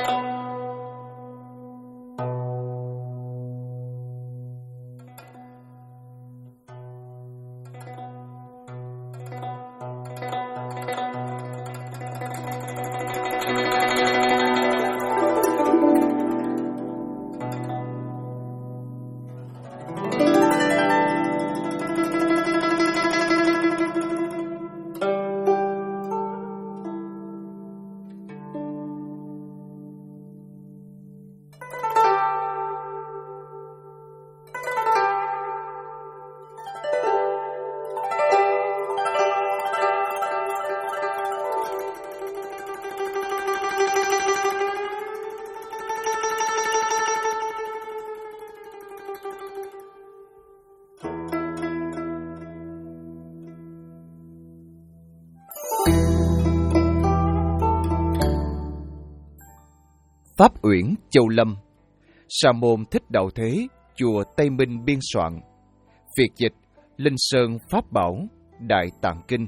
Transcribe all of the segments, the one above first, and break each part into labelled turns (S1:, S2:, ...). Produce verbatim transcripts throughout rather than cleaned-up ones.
S1: Pháp Uyển Châu Lâm, Sa môn Thích Đạo Thế, chùa Tây Minh biên soạn. Việt dịch Linh Sơn Pháp Bảo, Đại Tạng Kinh.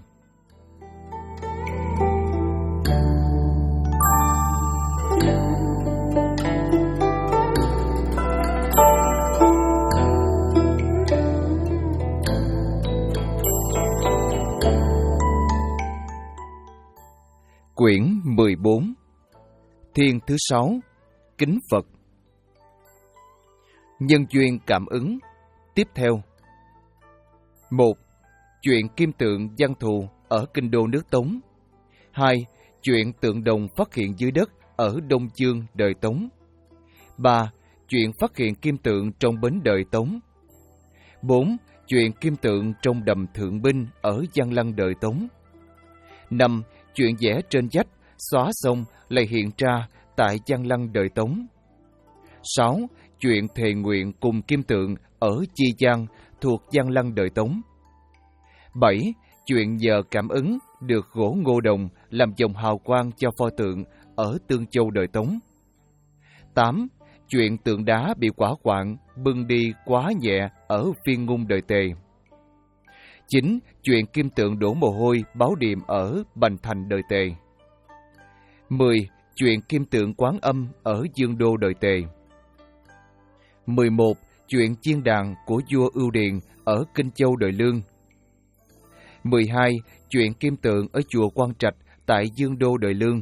S1: Quyển mười bốn. Thiên thứ sáu. Kính Phật. Nhân duyên cảm ứng. Tiếp theo. Một. Chuyện kim tượng văn thù ở kinh đô nước Tống. Hai. Chuyện tượng đồng phát hiện dưới đất ở Đông Dương đời Tống. Ba. Chuyện phát hiện kim tượng trong bến đời Tống. Bốn. Chuyện kim tượng trong đầm Thượng Binh ở Giang Lăng đời Tống. Năm. Chuyện vẽ trên vách xóa xong lại hiện ra tại Giang Lăng đời Tống. Sáu. Chuyện thề nguyện cùng kim tượng ở Chi Giang thuộc Giang Lăng đời Tống. Bảy. Chuyện nhờ cảm ứng được gỗ ngô đồng làm dòng hào quang cho pho tượng ở Tương Châu đời Tống. Tám. Chuyện tượng đá bị quả quạng bưng đi quá nhẹ ở Phiên Ngung đời Tề. Chín. Chuyện kim tượng đổ mồ hôi báo điềm ở Bành Thành đời Tề. Mười. Chuyện kim tượng Quán Âm ở Dương Đô đời Tề. Mười một. Chuyện chiên đàn của vua Ưu Điền ở Kinh Châu đời Lương. Mười hai. Chuyện kim tượng ở chùa Quan Trạch tại Dương Đô đời Lương.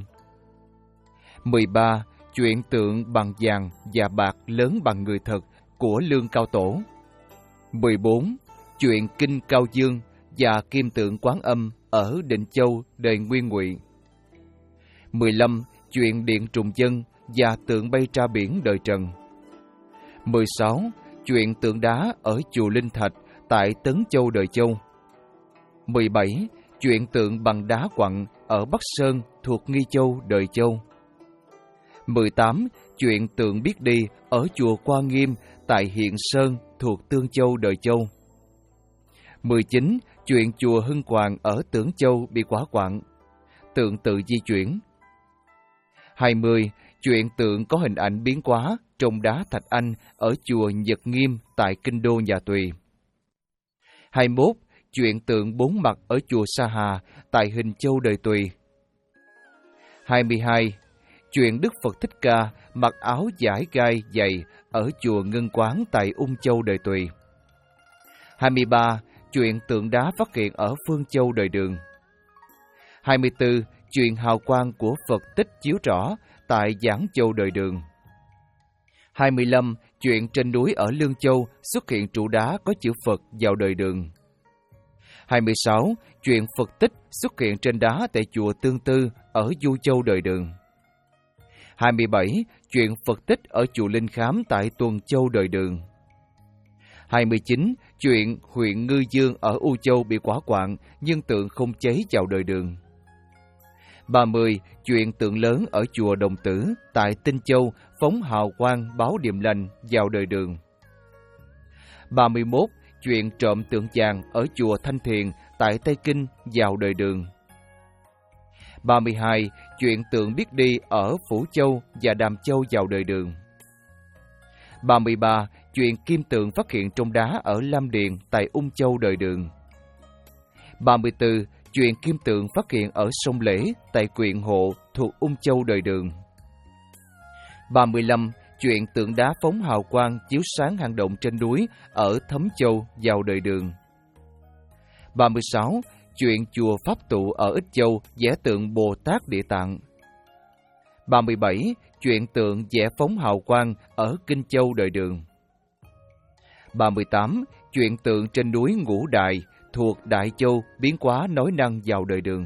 S1: Mười ba. Chuyện tượng bằng vàng và bạc lớn bằng người thật của Lương Cao Tổ. Mười bốn. Chuyện Kinh Cao Dương và kim tượng Quán Âm ở Định Châu đời Nguyên Ngụy. Mười lăm. Chuyện Điện Trùng Dân và tượng bay ra biển đời Trần. Mười sáu. Chuyện tượng đá ở chùa Linh Thạch tại Tấn Châu đời Châu. Mười bảy. Chuyện tượng bằng đá quặng ở Bắc Sơn thuộc Nghi Châu đời Châu. Mười tám. Chuyện tượng biết đi ở chùa Quan Nghiêm tại Hiện Sơn thuộc Tương Châu đời Châu. Mười chín. Chuyện chùa Hưng Hoàng ở Tưởng Châu bị quả quạng, tượng tự di chuyển. Hai mươi. Chuyện tượng có hình ảnh biến hóa trong đá Thạch Anh ở chùa Nhật Nghiêm tại Kinh Đô Nhà Tùy. Hai mươi mốt. Chuyện tượng bốn mặt ở chùa Sa Hà tại Hình Châu đời Tùy. Hai mươi hai. Chuyện Đức Phật Thích Ca mặc áo vải gai dày ở chùa Ngân Quán tại Ung Châu đời Tùy. Hai mươi ba. Chuyện tượng đá phát hiện ở Phương Châu đời Đường. Hai mươi tư. Chuyện hào quang của Phật tích chiếu rõ tại Giảng Châu đời Đường. Hai mươi lăm. Chuyện trên núi ở Lương Châu xuất hiện trụ đá có chữ Phật vào đời Đường. Hai mươi sáu. Chuyện Phật tích xuất hiện trên đá tại chùa Tương Tư ở Du Châu đời Đường. Hai mươi bảy. Chuyện Phật tích ở chùa Linh Khám tại Tuần Châu đời Đường. Hai mươi chín. Chuyện huyện Ngư Dương ở U Châu bị quả quạng nhưng tượng không cháy vào đời Đường. Ba mươi. Chuyện tượng lớn ở chùa Đồng Tử tại Tinh Châu phóng hào quang báo điềm lành vào đời Đường. Ba mươi mốt. Chuyện trộm tượng vàng ở chùa Thanh Thiền tại Tây Kinh vào đời Đường. Ba mươi hai. Chuyện tượng biết đi ở Phủ Châu và Đàm Châu vào đời Đường. Ba mươi ba. Chuyện kim tượng phát hiện trong đá ở Lam Điền tại Ung Châu đời Đường. Ba mươi tư. Chuyện kim tượng phát hiện ở sông Lễ tại Quyện Hộ thuộc Ung Châu đời Đường. ba mươi lăm. Chuyện tượng đá phóng hào quang chiếu sáng hang động trên núi ở Thấm Châu vào đời Đường. ba mươi sáu. Chuyện chùa Pháp Tụ ở Ích Châu vẽ tượng Bồ Tát Địa Tạng. ba mươi bảy. Chuyện tượng vẽ phóng hào quang ở Kinh Châu đời Đường. ba mươi tám. Chuyện tượng trên núi Ngũ Đài thuộc Đại Châu biến hóa nói năng vào đời Đường.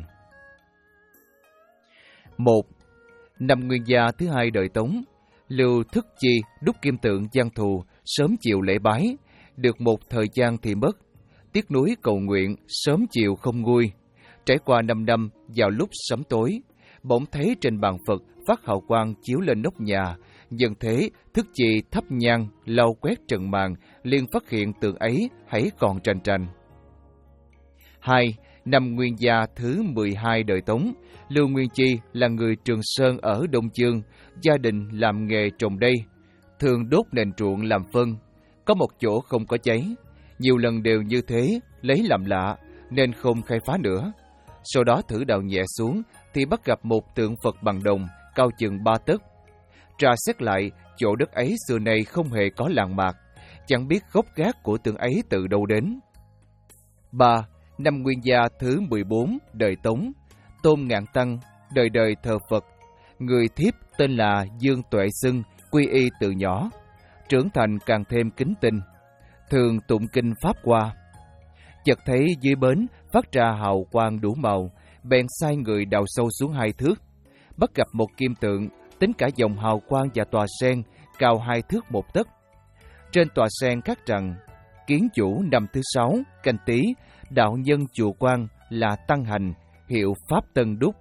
S1: một. Năm Nguyên Gia thứ hai đời Tống, Lưu Thức Chi đúc kim tượng Giang Thù, sớm chiều lễ bái, được một thời gian thì mất. Tiếc núi cầu nguyện, sớm chiều không nguôi. Trải qua năm năm, vào lúc sớm tối, bỗng thấy trên bàn Phật phát hào quang chiếu lên nóc nhà. Dần thế, Thức Chi thắp nhang, lau quét trần màn, liền phát hiện tượng ấy hãy còn tranh tranh. hai. Năm Nguyên Gia thứ mười hai đời Tống, Lưu Nguyên Chi là người Trường Sơn ở Đông Dương, gia đình làm nghề trồng đay, thường đốt nền ruộng làm phân. Có một chỗ không có cháy, nhiều lần đều như thế, lấy làm lạ, nên không khai phá nữa. Sau đó thử đào nhẹ xuống, thì bắt gặp một tượng Phật bằng đồng, cao chừng ba tấc. Tra xét lại, chỗ đất ấy xưa nay không hề có làng mạc, chẳng biết gốc gác của tượng ấy từ đâu đến. ba. Năm Nguyên Gia thứ mười bốn đời Tống, Tôn Ngạn Tăng, đời đời thờ Phật. Người thiếp tên là Dương Tuệ Xưng, quy y từ nhỏ, trưởng thành càng thêm kính tinh, thường tụng kinh Pháp Hoa. Chợt thấy dưới bến phát ra hào quang đủ màu, bèn sai người đào sâu xuống hai thước, bắt gặp một kim tượng, tính cả dòng hào quang và tòa sen, cao hai thước một tấc. Trên tòa sen khắc rằng: kiến chủ năm thứ sáu, Canh Tý, đạo nhân chùa Quan là Tăng Hành, hiệu Pháp Tân Đúc.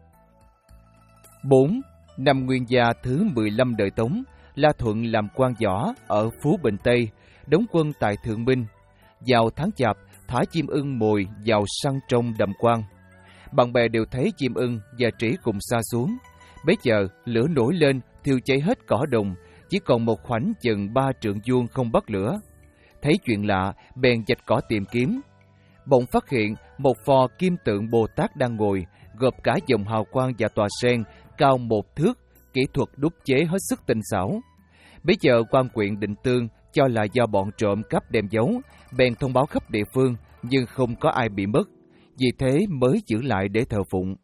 S1: bốn. Năm Nguyên Gia thứ mười lăm đời Tống, La Thuận làm quan võ ở Phú Bình Tây, đóng quân tại Thượng Minh. Vào tháng Chạp, thả chim ưng mồi vào săn trong đầm quan. Bạn bè đều thấy chim ưng và trĩ cùng xa xuống. Bấy giờ lửa nổi lên, thiêu cháy hết cỏ đồng, chỉ còn một khoảnh chừng ba trượng vuông không bắt lửa. Thấy chuyện lạ, bèn vạch cỏ tìm kiếm. Bỗng phát hiện một pho kim tượng Bồ Tát đang ngồi, gộp cả dòng hào quang và tòa sen, cao một thước, kỹ thuật đúc chế hết sức tinh xảo. Bấy giờ quan quyện Định Tương cho là do bọn trộm cắp đem giấu, bèn thông báo khắp địa phương, nhưng không có ai bị mất, vì thế mới giữ lại để thờ phụng.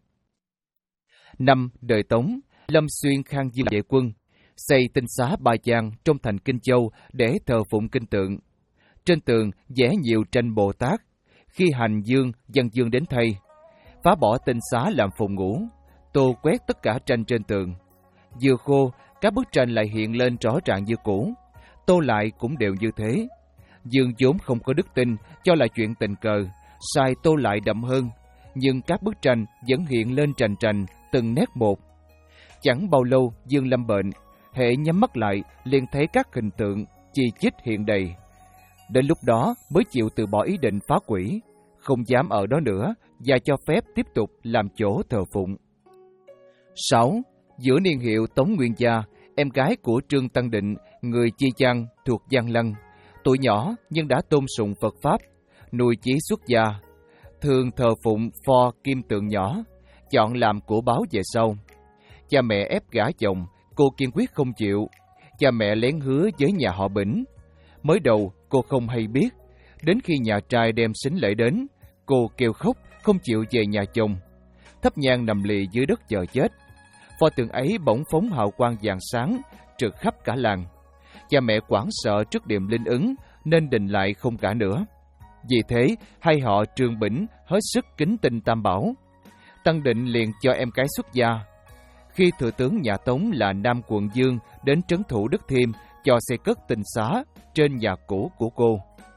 S1: Năm đời Tống, Lâm Xuyên Khang Dương vệ quân, xây tinh xá Ba Giang trong thành Kinh Châu để thờ phụng kinh tượng. Trên tường vẽ nhiều tranh Bồ Tát. Khi hành dương, dân dương đến thay, phá bỏ tinh xá làm phòng ngủ, tô quét tất cả tranh trên tường. Vừa khô, các bức tranh lại hiện lên rõ ràng như cũ, tô lại cũng đều như thế. Dương vốn không có đức tin, cho là chuyện tình cờ, sai tô lại đậm hơn, nhưng các bức tranh vẫn hiện lên trành trành, từng nét một. Chẳng bao lâu Dương lâm bệnh, hễ nhắm mắt lại liền thấy các hình tượng chi chít hiện đầy. Đến lúc đó mới chịu từ bỏ ý định phá quỷ, không dám ở đó nữa và cho phép tiếp tục làm chỗ thờ phụng. sáu. Giữa niên hiệu Tống Nguyên Gia, em gái của Trương Tăng Định, người Chi Giang thuộc Giang Lăng, tuổi nhỏ nhưng đã tôn sùng Phật Pháp, nuôi chí xuất gia, thường thờ phụng pho kim tượng nhỏ, chọn làm của báo về sau. Cha mẹ ép gả chồng, cô kiên quyết không chịu. Cha mẹ lén hứa với nhà họ Bỉnh. Mới đầu cô không hay biết, đến khi nhà trai đem sính lễ đến, cô kêu khóc không chịu về nhà chồng, thắp nhang nằm lì dưới đất chờ chết. Pho tượng ấy bỗng phóng hào quang vàng sáng, trực khắp cả làng. Cha mẹ hoảng sợ trước điềm linh ứng nên đình lại không cả nữa. Vì thế hai họ Trương Bỉnh hết sức kính tin Tam Bảo. Tăng Định liền cho em gái xuất gia. Khi thừa tướng nhà Tống là Nam Quận Dương đến trấn thủ Đức Thiêm cho xây cất tinh xá trên nhà cũ của cô.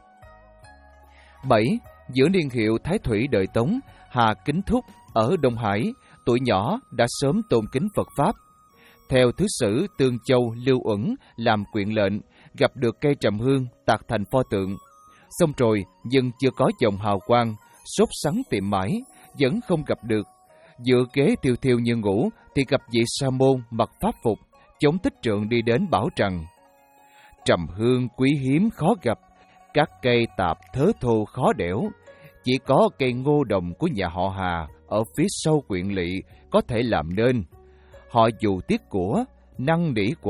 S1: bảy. Giữa niên hiệu Thái Thủy đời Tống, Hà Kính Thúc ở Đông Hải, tuổi nhỏ đã sớm tôn kính Phật Pháp. Theo thứ sử Tương Châu Lưu Uẩn làm quyện lệnh, gặp được cây trầm hương tạc thành pho tượng. Xong rồi nhưng chưa có dòng hào quang, sốt sắng tìm mãi, vẫn không gặp được. Dựa ghế thiêu thiêu như ngủ thì gặp vị sa môn mặc pháp phục, chống tích trượng đi đến bảo rằng: trầm hương quý hiếm khó gặp, các cây tạp thớ thô khó đẽo, chỉ có cây ngô đồng của nhà họ Hà ở phía sau quyện lỵ có thể làm nên. Họ dù tiếc của, năn nỉ hoài,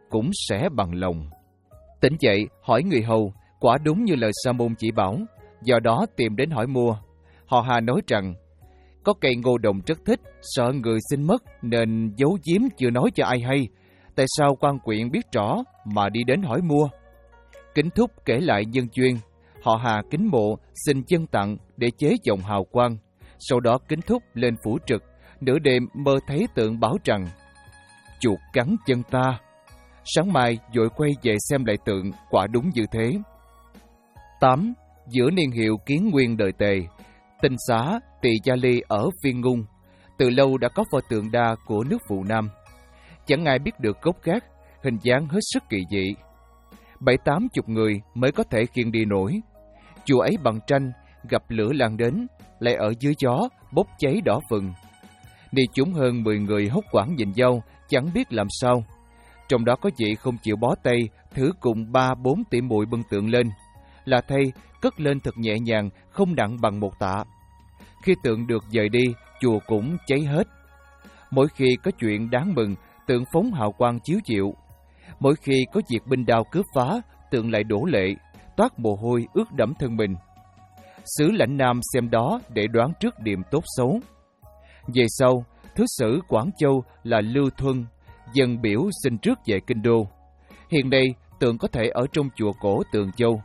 S1: cũng sẽ bằng lòng. Tỉnh dậy, hỏi người hầu, quả đúng như lời Sa môn chỉ bảo, do đó tìm đến hỏi mua. Họ Hà nói rằng, có cây ngô đồng rất thích, sợ người xin mất nên giấu giếm chưa nói cho ai hay. Tại sao quan quyện biết rõ mà đi đến hỏi mua? Kính Thúc kể lại nhân duyên. Họ Hà kính mộ, xin chân tặng để chế giọng hào quang. Sau đó Kính Thúc lên phủ trực, nửa đêm mơ thấy tượng báo rằng chuột cắn chân ta. Sáng mai vội quay về xem lại tượng, quả đúng như thế. tám. Giữa niên hiệu Kiến Nguyên đời Tề, Tinh Xá, Tỳ Gia Ly ở Viên Ngung, từ lâu đã có pho tượng đa của nước Phụ Nam. Chẳng ai biết được gốc gác, hình dáng hết sức kỳ dị. Bảy tám chục người mới có thể khiêng đi nổi. Chùa ấy bằng tranh, gặp lửa lan đến, lại ở dưới gió, bốc cháy đỏ vừng. Đi chúng hơn mười người hốt quảng nhìn nhau, chẳng biết làm sao. Trong đó có vị không chịu bó tay, thử cùng ba bốn tỷ muội bưng tượng lên. Là thay, cất lên thật nhẹ nhàng, không nặng bằng một tạ. Khi tượng được dời đi, chùa cũng cháy hết. Mỗi khi có chuyện đáng mừng, tượng phóng hào quang chiếu chịu. Mỗi khi có việc binh đao cướp phá, tượng lại đổ lệ, toát mồ hôi ướt đẫm thân mình. Sứ lãnh Nam xem đó để đoán trước điểm tốt xấu. Về sau, thứ sử Quảng Châu là Lưu Thuân, dần biểu xin trước về Kinh Đô. Hiện nay, tượng có thể ở trong chùa cổ Tường Châu.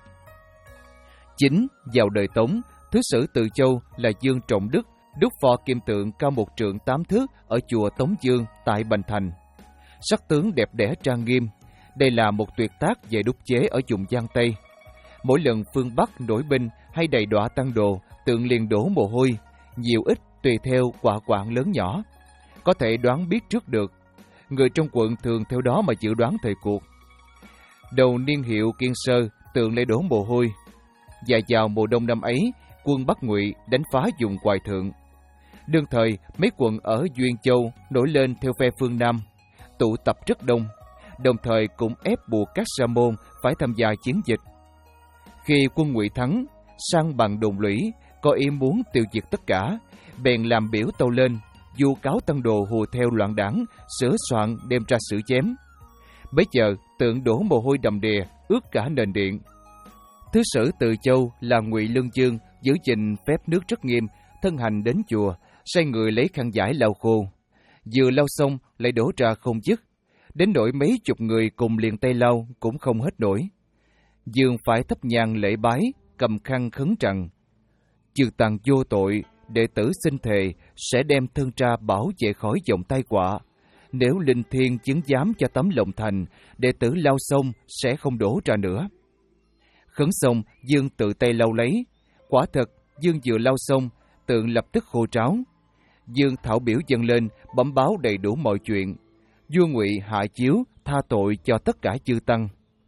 S1: chín. Vào đời Tống, thứ sử Từ Châu là Dương Trọng Đức, đúc pho kim tượng cao một trượng tám thước ở chùa Tống Dương tại Bành Thành. Sắc tướng đẹp đẽ trang nghiêm. Đây là một tuyệt tác về đúc chế ở vùng Giang Tây. Mỗi lần phương Bắc nổi binh hay đầy đọa tăng đồ, tượng liền đổ mồ hôi, nhiều ít tùy theo quả quạng lớn nhỏ. Có thể đoán biết trước được. Người trong quận thường theo đó mà dự đoán thời cuộc. Đầu niên hiệu Kiên Sơ, tượng lại đổ mồ hôi. Và vào mùa đông năm ấy, quân Bắc Ngụy đánh phá vùng Hoài Thượng. Đương thời, mấy quận ở Duyên Châu nổi lên theo phe phương Nam, tụ tập rất đông, đồng thời cũng ép buộc các sa môn phải tham gia chiến dịch. Khi quân Ngụy thắng, sang bằng đồn lũy, có ý muốn tiêu diệt tất cả, bèn làm biểu tâu lên, vu cáo tăng đồ hùa theo loạn đảng, sửa soạn đem ra xử chém. Bấy giờ, tượng đổ mồ hôi đầm đìa, ướt cả nền điện. Thứ sử Từ Châu là Ngụy Lương Dương, giữ gìn phép nước rất nghiêm, thân hành đến chùa, sai người lấy khăn vải lau khô. Vừa lau xong lại đổ ra không dứt, đến nỗi mấy chục người cùng liền tay lau cũng không hết nổi. Dương phải thắp nhang lễ bái, cầm khăn khấn rằng: Chư tăng vô tội, đệ tử xin thề sẽ đem thân tra bảo vệ khỏi dòng tai họa. Nếu linh thiêng chứng giám cho tấm lòng thành, đệ tử lau xong sẽ không đổ ra nữa. Khấn xong, Dương tự tay lau lấy. Quả thật, Dương vừa lau xong, tượng lập tức khô ráo. Dương thảo biểu dâng lên, bẩm báo đầy đủ mọi chuyện. Vua Ngụy hạ chiếu, tha tội cho tất cả chư tăng.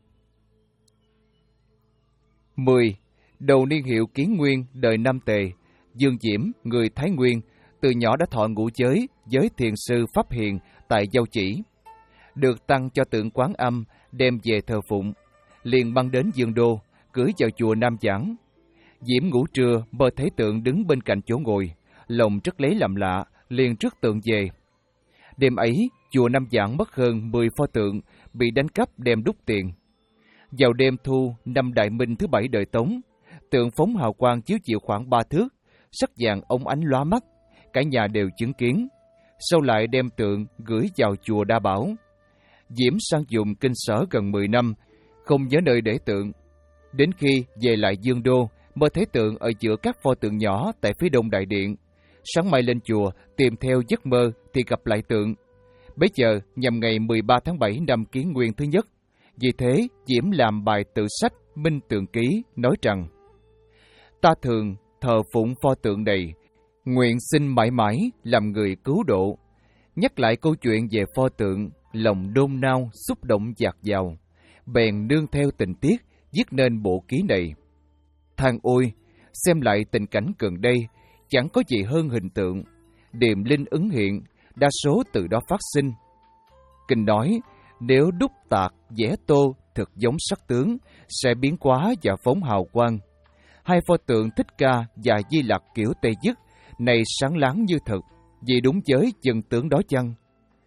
S1: mười. Đầu niên hiệu Kiến Nguyên, đời Nam Tề, Dương Diễm, người Thái Nguyên, từ nhỏ đã thọ ngũ giới với thiền sư Pháp Hiền tại Giao Chỉ. Được tăng cho tượng Quán Âm, đem về thờ phụng, liền mang đến Dương Đô, gửi vào chùa Nam Giảng. Diễm ngủ trưa, mơ thấy tượng đứng bên cạnh chỗ ngồi, lòng rất lấy làm lạ, liền rước tượng về. Đêm ấy, chùa Nam Giảng mất hơn mười pho tượng, bị đánh cắp đem đúc tiền. Vào đêm thu năm Đại Minh thứ bảy đời Tống, tượng phóng hào quang chiếu chịu khoảng ba thước, sắc vàng óng ánh lóa mắt, cả nhà đều chứng kiến. Sau lại đem tượng gửi vào chùa Đa Bảo. Diễm sang dùng kinh sở gần mười năm, không nhớ nơi để tượng. Đến khi về lại Dương Đô, mơ thấy tượng ở giữa các pho tượng nhỏ tại phía đông đại điện. Sáng mai lên chùa, tìm theo giấc mơ thì gặp lại tượng. Bấy giờ nhằm ngày mười ba tháng bảy năm Kiến Nguyên thứ nhất. Vì thế, Diễm làm bài tự sách Minh Tượng Ký, nói rằng: Ta thường thờ phụng pho tượng này, nguyện xin mãi mãi làm người cứu độ. Nhắc lại câu chuyện về pho tượng, lòng nôn nao, xúc động dạt dào, bèn nương theo tình tiết, viết nên bộ ký này. Than ôi, xem lại tình cảnh gần đây, chẳng có gì hơn hình tượng, điềm linh ứng hiện, đa số từ đó phát sinh. Kinh nói, nếu đúc tạc, vẽ tô, thực giống sắc tướng, sẽ biến hóa và phóng hào quang. Hai pho tượng Thích Ca và Di Lặc kiểu Tây Dứt này sáng láng như thật, vì đúng với chân tướng đó chăng?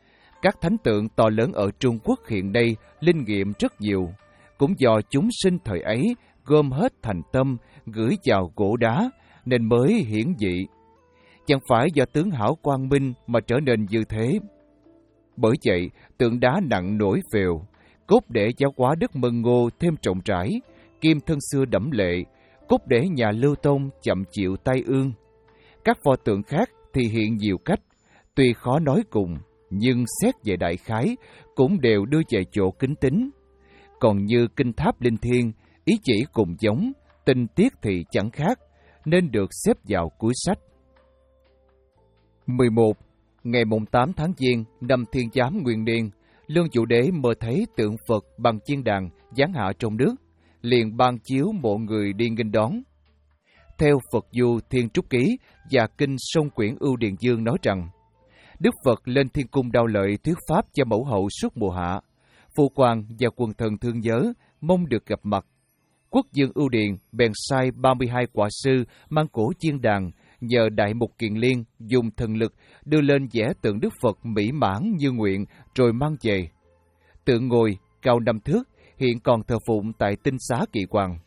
S1: Các thánh tượng to lớn ở Trung Quốc hiện nay linh nghiệm rất nhiều, cũng do chúng sinh thời ấy gom hết thành tâm, gửi vào gỗ đá, nên mới hiển dị. Chẳng phải do tướng hảo quang minh mà trở nên như thế. Bởi vậy, tượng đá nặng nổi phèo, cốt để giáo hóa đất Mân Ngô thêm trọng trải, kim thân xưa đẫm lệ, cốt để nhà Lưu Tông chậm chịu tai ương. Các pho tượng khác thì hiện nhiều cách, tuy khó nói cùng, nhưng xét về đại khái cũng đều đưa về chỗ kính tín. Còn như kinh tháp linh thiên, ý chỉ cùng giống, tình tiết thì chẳng khác, nên được xếp vào cuối sách. mười một. Ngày tám tháng Giêng năm Thiên Giám Nguyên Niên, Lương Vũ Đế mơ thấy tượng Phật bằng chiên đàn giáng hạ trong nước, liền ban chiếu mộ người đi nghênh đón. Theo Phật Du Thiên Trúc Ký và Kinh Sông Quyển Ưu Điền Dương nói rằng, Đức Phật lên thiên cung Đao Lợi thuyết pháp cho mẫu hậu suốt mùa hạ. Phu quan và quần thần thương nhớ, mong được gặp mặt. Quốc dương Ưu Điền bèn sai ba mươi hai quả sư mang cổ chiên đàn, nhờ Đại Mục Kiền Liên dùng thần lực đưa lên vẽ tượng Đức Phật mỹ mãn như nguyện rồi mang về. Tượng ngồi cao năm thước, hiện còn thờ phụng tại Tinh Xá Kỳ Hoàng.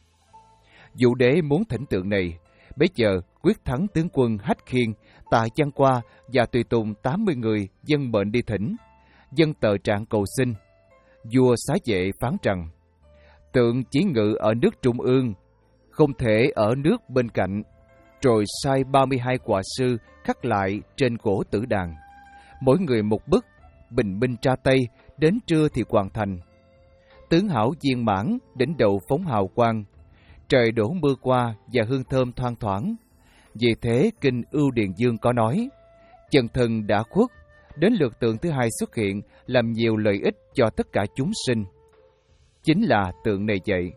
S1: Vũ Đế muốn thỉnh tượng này, bấy giờ quyết thắng tướng quân Hách Khiên, Tạ Giang Qua và tùy tùng tám mươi người dân mệnh đi thỉnh, dân tờ trạng cầu xin. Vua xá vệ phán rằng, tượng chỉ ngự ở nước trung ương, không thể ở nước bên cạnh, rồi sai ba mươi hai quả sư khắc lại trên cổ tử đàn. Mỗi người một bức, bình minh tra tây, đến trưa thì hoàn thành. Tướng hảo viên mãn, đỉnh đầu phóng hào quang, trời đổ mưa qua và hương thơm thoang thoảng. Vì thế Kinh Ưu Điền Dương có nói, chân thân đã khuất, đến lượt tượng thứ hai xuất hiện làm nhiều lợi ích cho tất cả chúng sinh. Chính là tượng này vậy.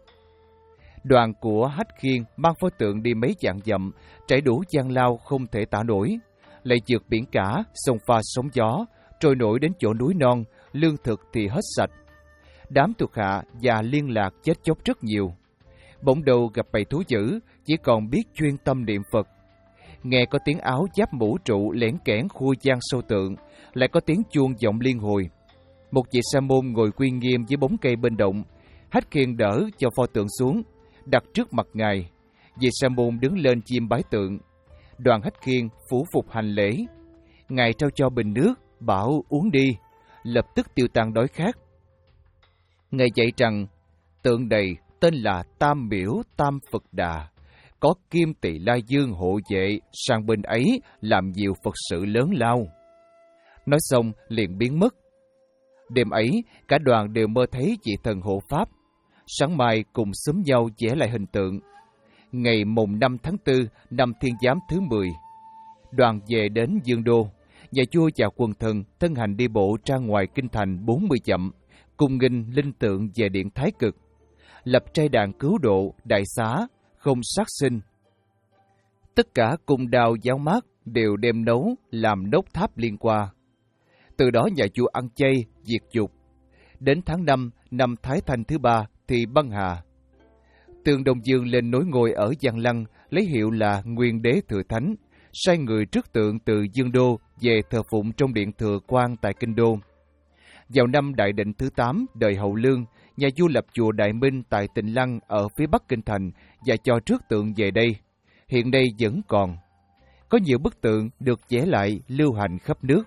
S1: Đoàn của Hách Khiên mang pho tượng đi mấy vạn dặm, trải đủ gian lao không thể tả nổi, lại vượt biển cả, sông pha sóng gió, trôi nổi đến chỗ núi non, lương thực thì hết sạch. Đám thuộc hạ và liên lạc chết chóc rất nhiều. Bỗng đầu gặp bầy thú dữ, chỉ còn biết chuyên tâm niệm Phật. Nghe có tiếng áo giáp mũ trụ lẻn kẽn khua gian sâu tượng, lại có tiếng chuông vọng liên hồi. Một vị sa môn ngồi quy nghiêm dưới bóng cây bên động. Hách Khiên đỡ cho pho tượng xuống, đặt trước mặt ngài. Vị sa môn đứng lên chiêm bái tượng. Đoàn Hách Khiên phủ phục hành lễ. Ngài trao cho bình nước, bảo uống đi, lập tức tiêu tan đói khát. Ngài dạy rằng, tượng này tên là Tam Miễu Tam Phật Đà, có Kim Tỳ La Dương hộ vệ, sang bên ấy làm nhiều Phật sự lớn lao. Nói xong liền biến mất. Đêm ấy, cả đoàn đều mơ thấy vị thần hộ pháp. Sáng mai cùng xúm nhau vẽ lại hình tượng. Ngày mùng năm tháng tư năm Thiên Giám thứ mười, đoàn về đến Dương Đô. Nhà vua và quần thần thân hành đi bộ ra ngoài kinh thành bốn mươi dặm, cùng nghinh linh tượng về điện Thái Cực, lập trai đàn cứu độ, đại xá, không sát sinh. Tất cả cung đao giáo mát đều đem nấu làm nốt tháp liên qua. Từ đó nhà vua ăn chay, diệt dục. Đến tháng năm, năm Thái Thanh thứ ba thì băng hà. Tường Đông Dương lên nối ngôi ở Giang Lăng, lấy hiệu là Nguyên Đế Thừa Thánh, sai người rước tượng từ Dương Đô về thờ phụng trong điện Thừa Quan tại Kinh Đô. Vào năm Đại Định thứ tám đời Hậu Lương, nhà vua lập chùa Đại Minh tại Tịnh Lăng ở phía bắc kinh thành và cho rước tượng về đây. Hiện nay vẫn còn. Có nhiều bức tượng được vẽ lại lưu hành khắp nước.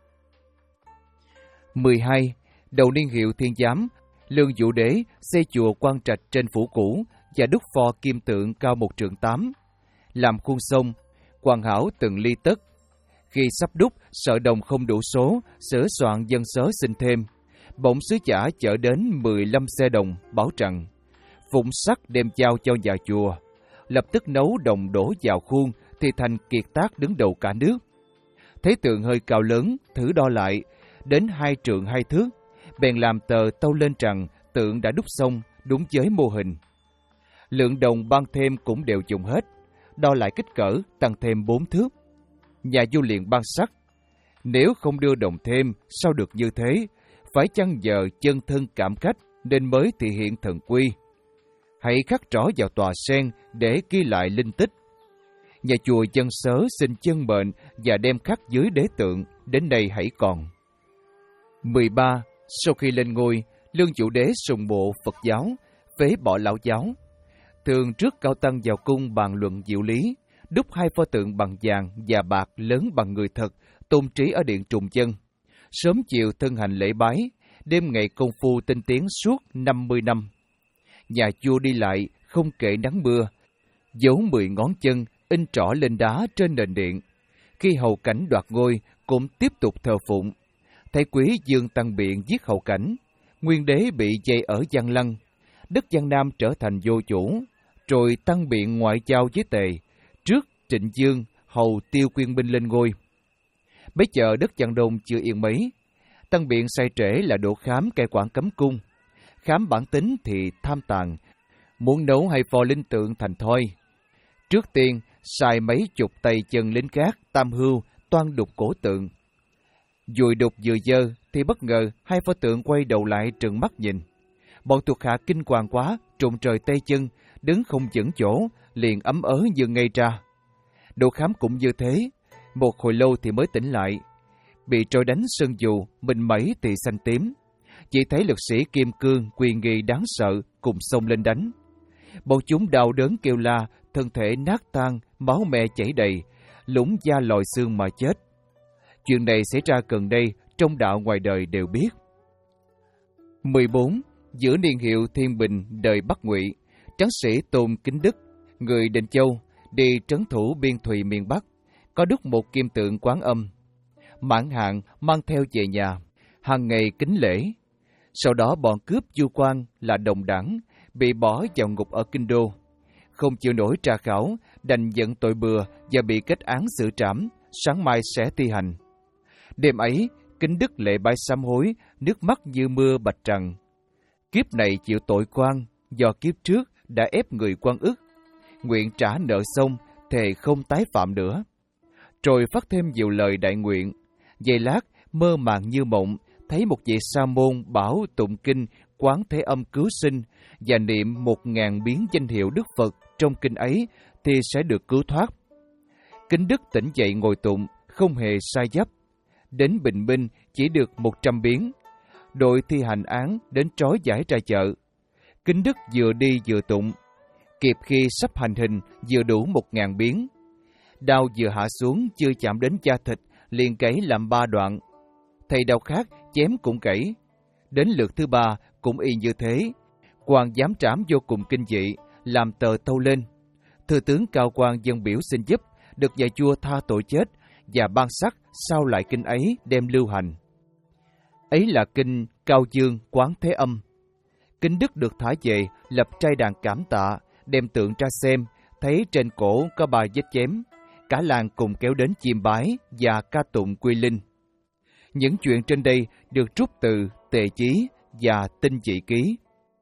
S1: mười hai. Đầu niên hiệu Thiên Giám, Lương Vũ Đế xây chùa Quan Trạch trên phủ cũ và đúc pho kim tượng cao một trượng tám. Làm khuôn sông, hoàn hảo từng ly tất. Khi sắp đúc, sợ đồng không đủ số, sửa soạn dân sớ xin thêm. Bỗng sứ giả chở đến mười lăm xe đồng, bảo rằng phụng sắt đem giao cho nhà chùa. Lập tức nấu đồng đổ vào khuôn, thì thành kiệt tác đứng đầu cả nước. Thấy tượng hơi cao lớn, thử đo lại, đến hai trượng hai thước, bèn làm tờ tâu lên rằng tượng đã đúc xong, đúng với mô hình. Lượng đồng ban thêm cũng đều dùng hết, đo lại kích cỡ, tăng thêm bốn thước. Nhà vua liền ban sắc, nếu không đưa đồng thêm, sao được như thế? Phải chăng giờ chân thân cảm khách, nên mới thể hiện thần quy. Hãy khắc rõ vào tòa sen để ghi lại linh tích. Nhà chùa dân sớ xin chân mệnh và đem khắc dưới đế tượng, đến nay hãy còn. mười ba. Sau khi lên ngôi, Lương Vũ Đế sùng bộ Phật giáo, phế bỏ Lão giáo. Thường trước cao tăng vào cung bàn luận diệu lý, đúc hai pho tượng bằng vàng và bạc lớn bằng người thật, tôn trí ở điện Trùng Chân. Sớm chiều thân hành lễ bái, đêm ngày công phu tinh tiến suốt năm mươi năm. Nhà vua đi lại, không kể nắng mưa, dấu mười ngón chân in trỏ lên đá trên nền điện. Khi hầu cảnh đoạt ngôi, cũng tiếp tục thờ phụng. Thái quý Dương Tăng Biện giết hầu cảnh, Nguyên đế bị dây ở Giang Lăng, đất Giang Nam trở thành vô chủ, rồi Tăng Biện ngoại giao với Tề, trước Trịnh Dương, hầu Tiêu Quyên binh lên ngôi. Bấy giờ đất Giang Đông chưa yên mấy, Tăng Biện sai trễ là Đỗ Khám cai quản cấm cung. Khám bản tính thì tham tàn, muốn nấu hai pho linh tượng thành thoi. Trước tiên, xài mấy chục tay chân lính gác tam hưu toan đục cổ tượng. Dùi đục vừa dơ thì bất ngờ hai pho tượng quay đầu lại trừng mắt nhìn. Bọn thuộc hạ kinh hoàng quá, trùng trời tê chân, đứng không vững chỗ, liền ấm ớ như ngây ra. Đỗ Khám cũng như thế, một hồi lâu thì mới tỉnh lại. Bị trôi đánh sân dù, mình mẩy thì xanh tím. Chỉ thấy lực sĩ kim cương, quyền nghi đáng sợ, cùng xông lên đánh. Bọn chúng đau đớn kêu la, thân thể nát tan, máu me chảy đầy, lũng da lòi xương mà chết. Chuyện này xảy ra gần đây, trong đạo ngoài đời đều biết. mười bốn. Giữa niên hiệu Thiên Bình đời Bắc Ngụy, tráng sĩ Tôn Kính Đức, người Định Châu, đi trấn thủ biên thùy miền Bắc, có đúc một kim tượng Quán Âm. Mãn hạn mang theo về nhà, hàng ngày kính lễ. Sau đó bọn cướp du quan là đồng đảng, bị bỏ vào ngục ở Kinh Đô. Không chịu nổi tra khảo, đành nhận tội bừa và bị kết án xử trảm, sáng mai sẽ thi hành. Đêm ấy, Kính Đức lệ bái sám hối, nước mắt như mưa bạch trần. Kiếp này chịu tội quan, do kiếp trước đã ép người quan ức. Nguyện trả nợ xong, thề không tái phạm nữa. Rồi phát thêm nhiều lời đại nguyện. Giây lát, mơ màng như mộng, thấy một vị sa môn bảo tụng kinh Quán Thế Âm cứu sinh và niệm một ngàn biến danh hiệu Đức Phật trong kinh ấy thì sẽ được cứu thoát. Kính Đức tỉnh dậy ngồi tụng, không hề sai dấp. Đến bình minh chỉ được một trăm biến. Đội thi hành án đến trói giải ra chợ. Kính Đức vừa đi vừa tụng, kịp khi sắp hành hình vừa đủ một ngàn biến. Đao vừa hạ xuống chưa chạm đến da thịt, liền gãy làm ba đoạn. Thầy đao khác chém cũng gãy. Đến lượt thứ ba cũng y như thế. Quan giám trảm vô cùng kinh dị, làm tờ tâu lên. Thừa tướng cao quan dân biểu xin giúp, được nhà vua tha tội chết và ban sắc sao lại kinh ấy đem lưu hành. Ấy là kinh Cao Dương Quán Thế Âm. Kính Đức được thả về, lập trai đàn cảm tạ, đem tượng ra xem, thấy trên cổ có ba vết chém. Cả làng cùng kéo đến chiêm bái và ca tụng quy linh. Những chuyện trên đây được trút từ Tề Chí và Tinh Dị Ký.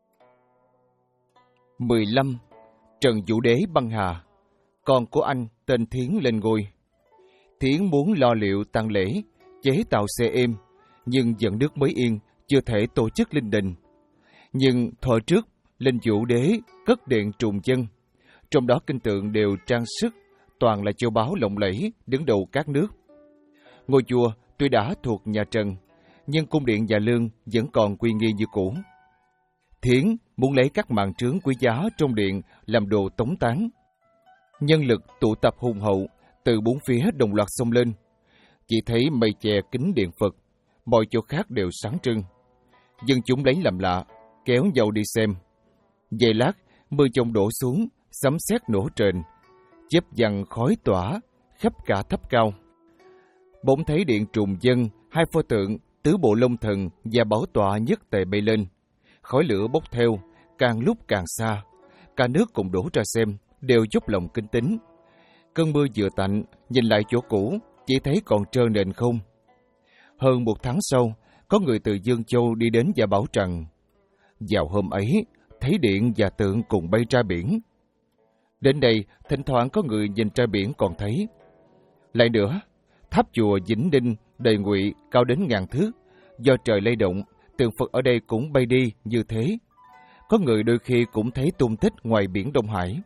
S1: mười lăm. Trần Vũ Đế băng hà. Con của anh tên Thiến lên ngôi. Thiến muốn lo liệu tang lễ, chế tạo xe êm, nhưng dẫn nước mới yên, chưa thể tổ chức linh đình. Nhưng thời trước, Linh Vũ Đế cất điện Trùng Chân, trong đó kinh tượng đều trang sức, toàn là châu báu lộng lẫy, đứng đầu các nước. Ngôi chùa tuy đã thuộc nhà Trần, nhưng cung điện nhà Lương vẫn còn uy nghi như cũ. Thiến muốn lấy các màn trướng quý giá trong điện làm đồ tống táng. Nhân lực tụ tập hùng hậu, từ bốn phía đồng loạt xông lên. Chỉ thấy mây che kính điện Phật, mọi chỗ khác đều sáng trưng. Dân chúng lấy làm lạ, kéo nhau đi xem. Giây lát, mưa giông đổ xuống, sấm sét nổ trên, chớp giăng khói tỏa khắp cả thấp cao. Bỗng thấy điện Trùng Dân, hai pho tượng Tứ Bộ Long Thần và Bảo Tọa nhất tề bay lên. Khói lửa bốc theo, càng lúc càng xa. Cả nước cùng đổ ra xem, đều dốc lòng kinh tín. Cơn mưa vừa tạnh, nhìn lại chỗ cũ, chỉ thấy còn trơ nền không. Hơn một tháng sau, có người từ Dương Châu đi đến và bảo rằng, vào hôm ấy, thấy điện và tượng cùng bay ra biển. Đến đây, thỉnh thoảng có người nhìn ra biển còn thấy. Lại nữa, tháp chùa Vĩnh Ninh đầy ngụy cao đến ngàn thước, do trời lay động, tượng Phật ở đây cũng bay đi như thế. Có người đôi khi cũng thấy tung tích ngoài biển Đông Hải.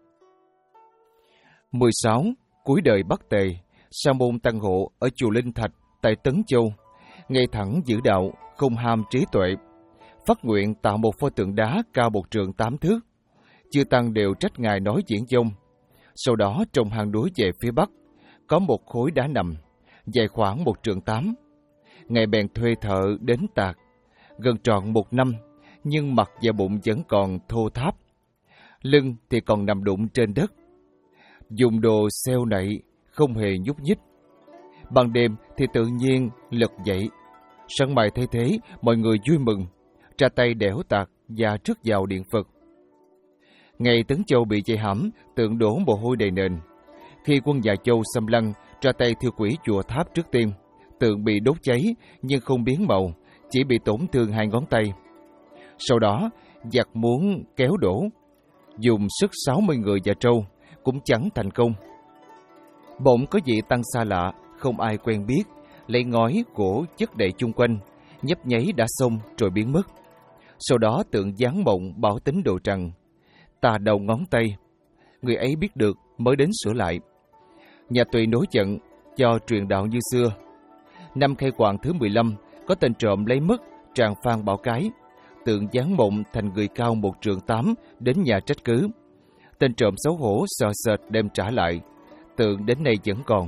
S1: mười sáu. Cuối đời Bắc Tề, sa môn tăng hộ ở chùa Linh Thạch tại Tấn Châu, ngay thẳng giữ đạo, không ham trí tuệ. Phát nguyện tạo một pho tượng đá cao một trượng tám thước. Chư tăng đều trách Ngài nói diễn dông. Sau đó trong hang núi về phía bắc, có một khối đá nằm, dài khoảng một trượng tám. Ngài bèn thuê thợ đến tạc, gần trọn một năm, nhưng mặt và bụng vẫn còn thô tháp. Lưng thì còn nằm đụng trên đất. Dùng đồ xeo nậy, không hề nhúc nhích. Ban đêm thì tự nhiên lật dậy. Sân mài thay thế, mọi người vui mừng, ra tay đẽo tạc và rước vào điện Phật. Ngày Tấn Châu bị chạy hãm, tượng đổ mồ hôi đầy nền. Khi quân Dạ Châu xâm lăng, ra tay thiêu quỷ chùa Tháp trước tiên, tượng bị đốt cháy nhưng không biến màu, chỉ bị tổn thương hai ngón tay. Sau đó, giặc muốn kéo đổ, dùng sức sáu mươi người Dạ Trâu, cũng chẳng thành công. Bỗng có vị tăng xa lạ, không ai quen biết, lấy ngói, gỗ chất đầy chung quanh, nhấp nháy đã xong rồi biến mất. Sau đó tượng giáng mộng bảo tính đồ trần, tà đầu ngón tay. Người ấy biết được mới đến sửa lại. Nhà Tùy nổi giận, cho truyền đạo như xưa. Năm khai quạng thứ mười lăm, có tên trộm lấy mất tràng Phan Bảo Cái. Tượng giáng mộng thành người cao một trượng tám đến nhà trách cứ. Tên trộm xấu hổ sợ sệt đem trả lại. Tượng đến nay vẫn còn.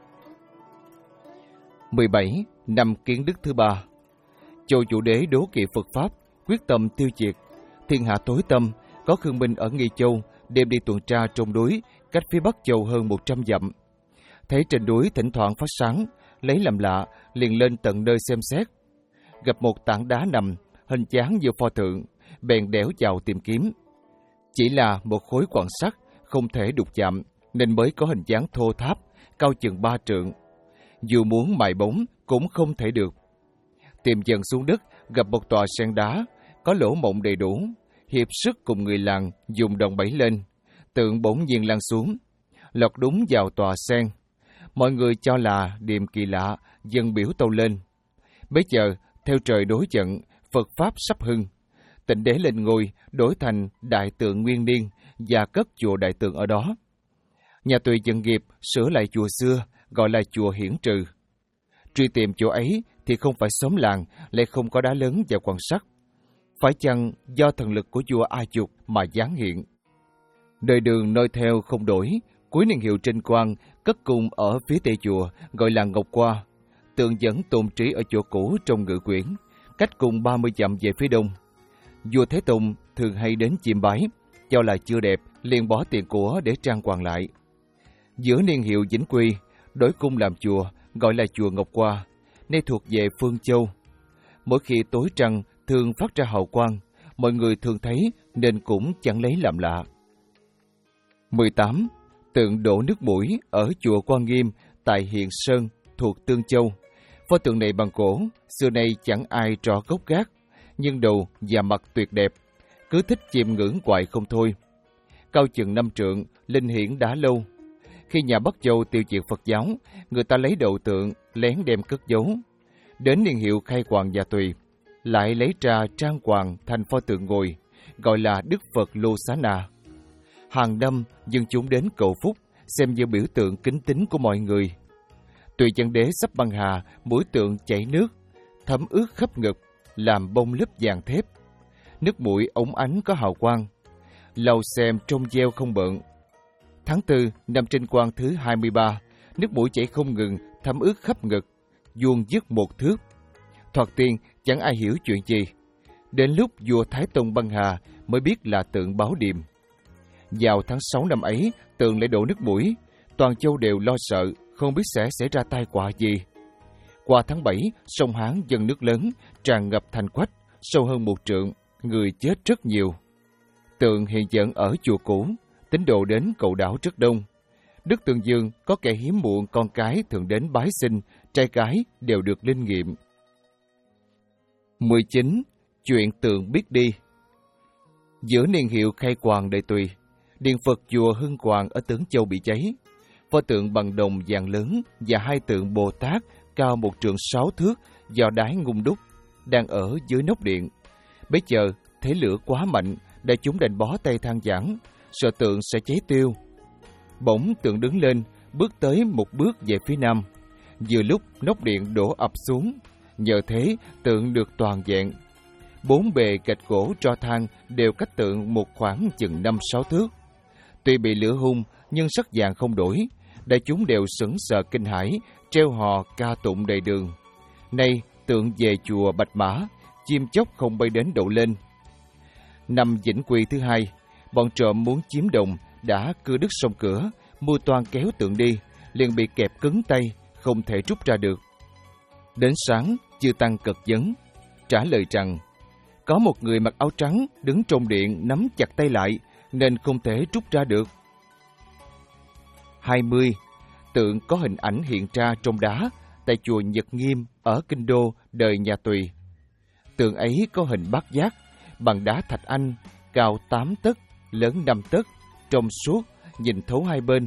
S1: mười bảy. Năm Kiến Đức thứ ba. Châu Chủ Đế đố kỵ Phật Pháp, quyết tâm tiêu diệt. Thiên hạ tối tâm, có Khương Minh ở Nghi Châu, đêm đi tuần tra trong núi, cách phía Bắc Châu hơn một trăm dặm. Thấy trên núi thỉnh thoảng phát sáng, lấy làm lạ, liền lên tận nơi xem xét. Gặp một tảng đá nằm, hình dáng như pho tượng, bèn đẽo vào tìm kiếm. Chỉ là một khối quặng sắt, không thể đục chạm, nên mới có hình dáng thô tháp, cao chừng ba trượng. Dù muốn mài bóng, cũng không thể được. Tìm dần xuống đất, gặp một tòa sen đá, có lỗ mộng đầy đủ. Hiệp sức cùng người làng dùng đòn bẩy lên, tượng bỗng nhiên lăn xuống, lọt đúng vào tòa sen. Mọi người cho là điềm kỳ lạ, dần biểu tâu lên. Bấy giờ, theo trời đối trận, Phật Pháp sắp hưng. Tịnh Đế lên ngôi, đổi thành Đại Tượng Nguyên Niên và cất chùa Đại Tượng ở đó. Nhà Tùy dần nghiệp sửa lại chùa xưa, gọi là chùa Hiển Trừ. Truy tìm chỗ ấy thì không phải xóm làng, lại không có đá lớn và quặng sắt. Phải chăng do thần lực của vua A Dục mà giáng hiện? Đời Đường noi theo không đổi, cuối niên hiệu Trinh Quang cất cung ở phía tây chùa, gọi là Ngọc Qua. Tượng vẫn tồn trí ở chỗ cũ trong ngự quyển, cách cung ba mươi dặm về phía đông. Vua Thế Tùng thường hay đến chiêm bái, cho là chưa đẹp, liền bỏ tiền của để trang hoàng lại. Giữa niên hiệu Vĩnh Quy, đổi cung làm chùa, gọi là chùa Ngọc Qua, nay thuộc về Phương Châu. Mỗi khi tối trăng thường phát ra hào quang, mọi người thường thấy nên cũng chẳng lấy làm lạ. mười tám. Tượng đổ nước mũi ở chùa Quan Nghiêm tại Hiện Sơn thuộc Tương Châu. Pho tượng này bằng cổ, xưa nay chẳng ai trỏ gốc gác, nhưng đầu và mặt tuyệt đẹp, cứ thích chiêm ngưỡng hoài không thôi. Cao chừng năm trượng, linh hiển đã lâu. Khi nhà Bắc Châu tiêu diệt Phật giáo, người ta lấy đầu tượng lén đem cất giấu. Đến niên hiệu khai hoàng Dạ Tùy, lại lấy ra trang hoàng thành pho tượng ngồi, gọi là Đức Phật Lô Xá Na. Hàng năm dân chúng đến cầu phúc, xem như biểu tượng kính tín của mọi người. Tùy Chân Đế sắp băng hà, mũi tượng chảy nước, thấm ướt khắp ngực, làm bông lớp vàng thép. Nước mũi ống ánh có hào quang, lầu xem trông gieo không bợn. Tháng tư năm Trinh Quang thứ hai mươi ba, nước mũi chảy không ngừng, thấm ướt khắp ngực, vuông dứt một thước. Thoạt tiên chẳng ai hiểu chuyện gì. Đến lúc vua Thái Tông băng hà mới biết là tượng báo điềm. Vào tháng sáu năm ấy, tượng lại đổ nước mũi, toàn châu đều lo sợ, không biết sẽ xảy ra tai họa gì. Qua tháng bảy, sông Hán dâng nước lớn, tràn ngập thành Quách, sâu hơn một trượng, người chết rất nhiều. Tượng hiện vẫn ở chùa cũ, tín đồ đến cầu đảo rất đông. Đức Tương Dương có kẻ hiếm muộn con cái thường đến bái sinh, trai gái đều được linh nghiệm. mười chín. Chuyện tượng biết đi. Giữa niên hiệu khai hoàng Đại Tùy, điện Phật chùa Hưng Hoàng ở Tấn Châu bị cháy. Pho tượng bằng đồng vàng lớn và hai tượng Bồ Tát cao một trượng sáu thước do đá ngung đúc đang ở dưới nóc điện. Bấy giờ thế lửa quá mạnh, đại chúng đành bó tay than vãn, sợ tượng sẽ cháy tiêu. Bỗng tượng đứng lên, bước tới một bước về phía nam. Vừa lúc nóc điện đổ ập xuống, nhờ thế tượng được toàn vẹn. Bốn bề gạch gỗ tro than đều cách tượng một khoảng chừng năm sáu thước. Tuy bị lửa hung nhưng sắc vàng không đổi, đại chúng đều sững sờ kinh hãi, treo hò ca tụng đầy đường. Nay tượng về chùa Bạch Mã, chim chóc không bay đến đậu lên. Năm Vĩnh Quy thứ hai, bọn trộm muốn chiếm đồng đã cưa đứt sông cửa, mưu toan kéo tượng đi, liền bị kẹp cứng tay, không thể rút ra được. Đến sáng, chư tăng cật vấn, trả lời rằng có một người mặc áo trắng đứng trong điện nắm chặt tay lại, nên không thể rút ra được. hai mươi. Tượng có hình ảnh hiện ra trong đá tại chùa Nhật Nghiêm ở Kinh Đô đời nhà Tùy. Tượng ấy có hình bát giác, bằng đá thạch anh, cao tám tấc, lớn năm tấc, trong suốt, nhìn thấu hai bên.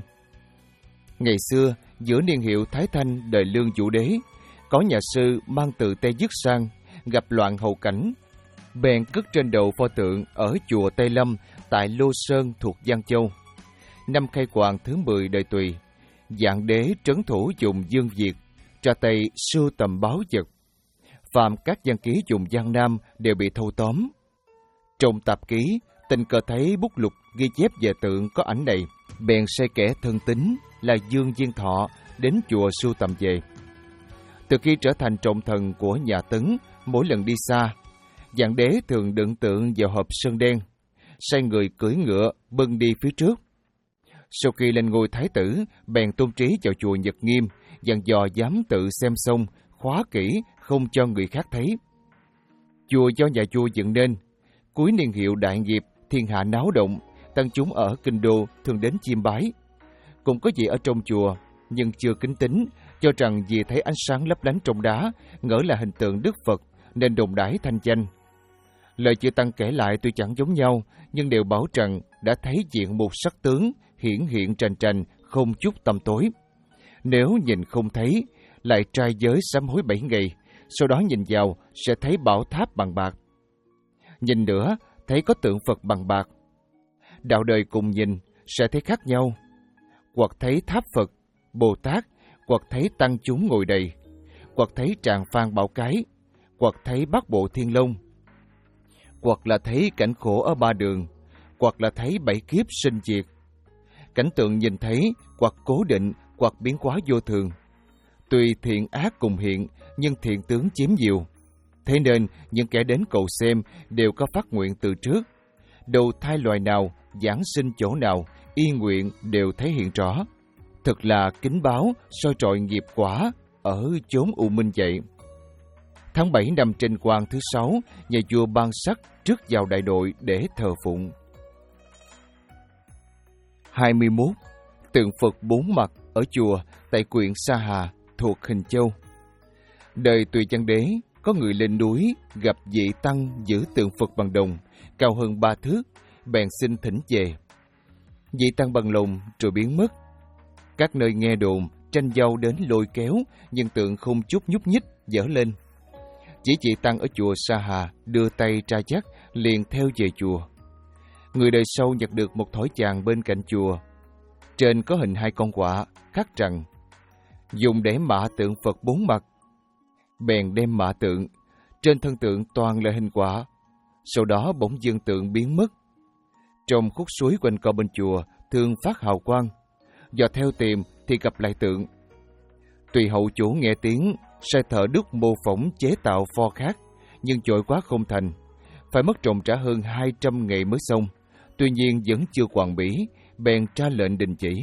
S1: Ngày xưa, giữa niên hiệu Thái Thanh đời Lương Vũ Đế, có nhà sư mang từ Tây Dứt sang, gặp loạn hậu cảnh, bèn cất trên đầu pho tượng ở chùa Tây Lâm tại Lô Sơn thuộc Giang Châu. Năm Khai Hoàng thứ mười đời Tùy, Dạng Đế trấn thủ dùng Dương Việt, ra tay sưu tầm báo vật. Phạm các văn ký dùng Giang Nam đều bị thâu tóm. Trong tạp ký, tình cờ thấy bút lục ghi chép về tượng có ảnh này, bèn sai kẻ thân tín là Dương Diên Thọ đến chùa sưu tầm về. Từ khi trở thành trọng thần của nhà Tấn, mỗi lần đi xa, Dạng Đế thường đựng tượng vào hộp sơn đen, sai người cưỡi ngựa bưng đi phía trước. Sau khi lên ngôi thái tử, bèn tôn trí vào chùa Nhật Nghiêm, dặn dò dám tự xem xong, khóa kỹ, không cho người khác thấy. Chùa do nhà vua dựng nên, cuối niên hiệu đại nghiệp, thiên hạ náo động, tăng chúng ở Kinh Đô thường đến chiêm bái. Cũng có vị ở trong chùa, nhưng chưa kính tín, cho rằng vì thấy ánh sáng lấp lánh trong đá, ngỡ là hình tượng Đức Phật, nên đồn đãi thanh danh. Lời chư tăng kể lại tuy chẳng giống nhau, nhưng đều bảo rằng đã thấy diện một sắc tướng, hiển hiện trành trành, không chút tăm tối. Nếu nhìn không thấy, lại trai giới sám hối bảy ngày, sau đó nhìn vào sẽ thấy bảo tháp bằng bạc. Nhìn nữa, thấy có tượng Phật bằng bạc. Đạo đời cùng nhìn, sẽ thấy khác nhau. Hoặc thấy tháp Phật, Bồ Tát, hoặc thấy tăng chúng ngồi đầy, hoặc thấy tràng phan bảo cái, hoặc thấy bát bộ thiên long, hoặc là thấy cảnh khổ ở ba đường, hoặc là thấy bảy kiếp sinh diệt. Cảnh tượng nhìn thấy, hoặc cố định, hoặc biến hóa vô thường. Tuy thiện ác cùng hiện, nhưng thiện tướng chiếm nhiều. Thế nên, những kẻ đến cầu xem đều có phát nguyện từ trước. Đầu thai loài nào, giảng sinh chỗ nào, y nguyện đều thể hiện rõ. Thật là kính báo, soi trọi nghiệp quả ở chốn u minh vậy. Tháng bảy năm Trinh Quang thứ sáu, nhà vua ban sắc trước vào đại đội để thờ phụng. hai mươi mốt. Tượng Phật bốn mặt ở chùa tại quyện Sa Hà thuộc Hình Châu. Đời Tùy Văn Đế, có người lên núi gặp vị tăng giữ tượng Phật bằng đồng, cao hơn ba thước, bèn xin thỉnh về. Vị tăng bằng lòng rồi biến mất. Các nơi nghe đồn, tranh nhau đến lôi kéo, nhưng tượng không chút nhúc nhích, dở lên. Chỉ vị tăng ở chùa Sa Hà đưa tay tra chắc, liền theo về chùa. Người đời sau nhặt được một thỏi vàng bên cạnh chùa. Trên có hình hai con quạ, khắc rằng dùng để mạ tượng Phật bốn mặt. Bèn đem mạ tượng, trên thân tượng toàn là hình quạ. Sau đó bỗng dưng tượng biến mất. Trong khúc suối quanh co bên chùa thường phát hào quang. Do theo tìm thì gặp lại tượng. Tùy hậu chủ nghe tiếng, sai thợ đúc mô phỏng chế tạo pho khác, nhưng vội quá không thành, phải mất trồng trả hơn hai trăm ngày mới xong. Tuy nhiên vẫn chưa hoàn bỉ, bèn ra lệnh đình chỉ.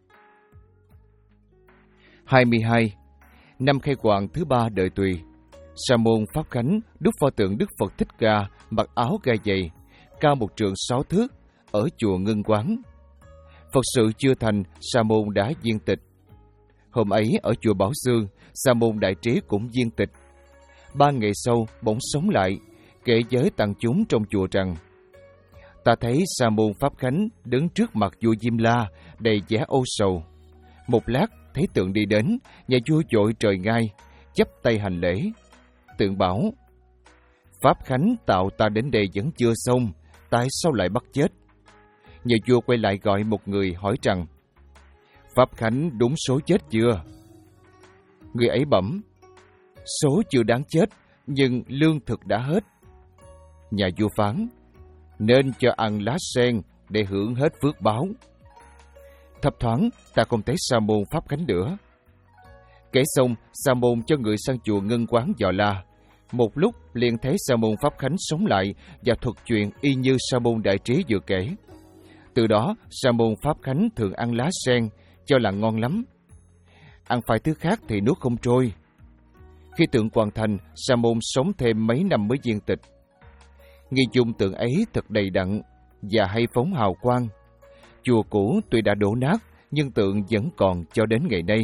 S1: hai mươi hai. Năm Khai Hoàng thứ ba đời Tùy, Sa môn Pháp Khánh đúc pho tượng Đức Phật Thích Ca mặc áo gai dày, cao một trượng sáu thước, ở chùa Ngân Quán. Phật sự chưa thành, Sa môn đã viên tịch. Hôm ấy ở chùa Bảo Xương, Sa môn Đại Trí cũng viên tịch. Ba ngày sau bỗng sống lại, kể với tăng chúng trong chùa rằng: ta thấy Sa môn Pháp Khánh đứng trước mặt vua Diêm La, đầy vẻ âu sầu. Một lát thấy tượng đi đến, nhà vua vội trời ngay, chắp tay hành lễ. Tượng bảo: Pháp Khánh tạo ta đến đây vẫn chưa xong, tại sao lại bắt chết? Nhà vua quay lại gọi một người hỏi rằng: Pháp Khánh đúng số chết chưa? Người ấy bẩm: số chưa đáng chết, nhưng lương thực đã hết. Nhà vua phán, nên cho ăn lá sen để hưởng hết phước báo. Thấp thoáng, ta không thấy Sa môn pháp khánh nữa. Kể xong, Sa môn cho người sang chùa Ngân Quán dò la. Một lúc liền thấy Sa môn pháp khánh sống lại và thuật chuyện y như Sa môn đại trí vừa kể. Từ đó, Sa môn pháp khánh thường ăn lá sen, cho là ngon lắm. Ăn phải thứ khác thì nuốt không trôi. Khi tượng hoàn thành, Sa môn sống thêm mấy năm mới viên tịch. Nghi chung tượng ấy thật đầy đặn và hay phóng hào quang. Chùa cũ tuy đã đổ nát, nhưng tượng vẫn còn cho đến ngày nay.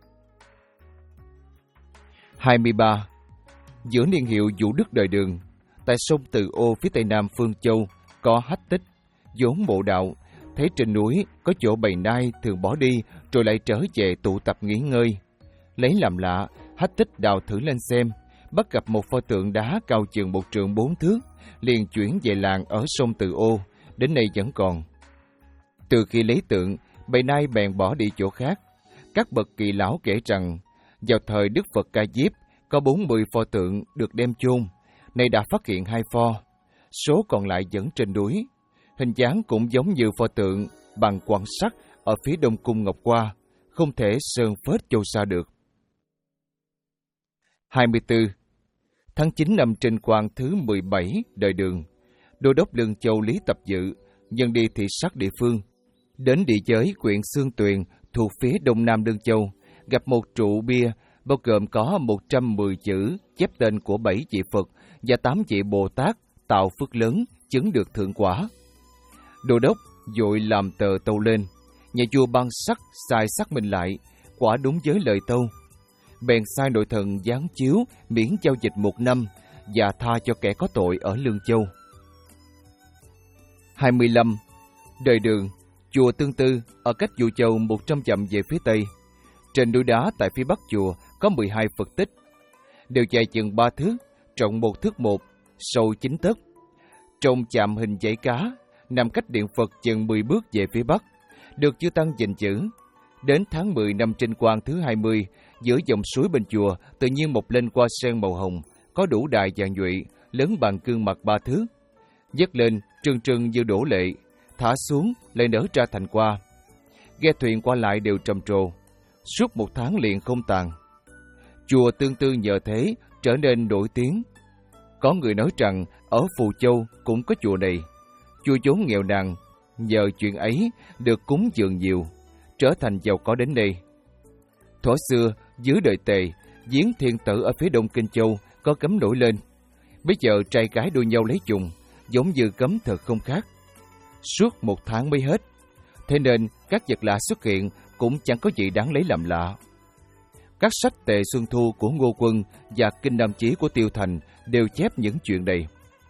S1: hai mươi ba. Giữa niên hiệu Vũ Đức đời Đường, tại sông Từ Ô phía tây nam Phương Châu có Hách Tích, vốn mộ đạo. Thấy trên núi có chỗ bầy nai thường bỏ đi rồi lại trở về tụ tập nghỉ ngơi. Lấy làm lạ, Hách Tích đào thử lên xem, bắt gặp một pho tượng đá cao chừng một trượng bốn thước, liền chuyển về làng ở sông Từ Ô, đến nay vẫn còn. Từ khi lấy tượng, bầy nai bèn bỏ đi chỗ khác. Các bậc kỳ lão kể rằng, vào thời Đức Phật Ca Diếp, có bốn mươi pho tượng được đem chôn, nay đã phát hiện hai pho, số còn lại vẫn trên núi. Hình dáng cũng giống như pho tượng bằng quan sắt ở phía đông cung Ngọc Hoa, không thể sơn phết châu xa được. hai mươi tư. Tháng chín năm Trinh Quang thứ mười bảy đời Đường, Đô đốc Lương Châu Lý Tập Dự nhân đi thị sát địa phương, đến địa giới huyện Xương Tuyền thuộc phía đông nam Lương Châu, gặp một trụ bia bao gồm có một trăm mười chữ chép tên của bảy vị Phật và tám vị Bồ Tát tạo phước lớn, chứng được thượng quả. Đô đốc vội làm tờ tâu lên, nhà vua ban sắc sai xác minh lại, quả đúng với lời tâu. Bèn sai nội thần giáng chiếu miễn giao dịch một năm và tha cho kẻ có tội ở Lương Châu. hai mươi lăm. Đời Đường, chùa Tương Tư ở cách Vũ Châu một trăm dặm về phía tây. Trên núi đá tại phía bắc chùa có mười hai Phật tích, đều dài chừng ba thước, rộng một thước một, sâu chín tấc. Trông chạm hình dãy cá, nằm cách điện Phật chừng mười bước về phía bắc, được chư tăng gìn giữ. Đến tháng mười năm Trinh Quang thứ hai mươi, giữa dòng suối bên chùa tự nhiên mọc lên hoa sen màu hồng, có đủ đài vàng nhụy, lớn bằng gương mặt ba thước. Dứt lên trừng trừng như đổ lệ, thả xuống lại nở ra thành hoa. Ghe thuyền qua lại đều trầm trồ, suốt một tháng liền không tàn. Chùa Tương Tư nhờ thế trở nên nổi tiếng. Có người nói rằng ở Phù Châu cũng có chùa này. Chùa vốn nghèo nàn, nhờ chuyện ấy được cúng dường nhiều, trở thành giàu có đến đây. Thuở xưa, dưới đời Tề, giếng Thiên Tử ở phía đông Kinh Châu có cấm nổi lên. Bây giờ trai gái đua nhau lấy chùng, giống như cấm thật không khác. Suốt một tháng mới hết, thế nên các vật lạ xuất hiện cũng chẳng có gì đáng lấy làm lạ. Các sách Tề Xuân Thu của Ngô Quân và Kinh Nam Chí của Tiêu Thành đều chép những chuyện này.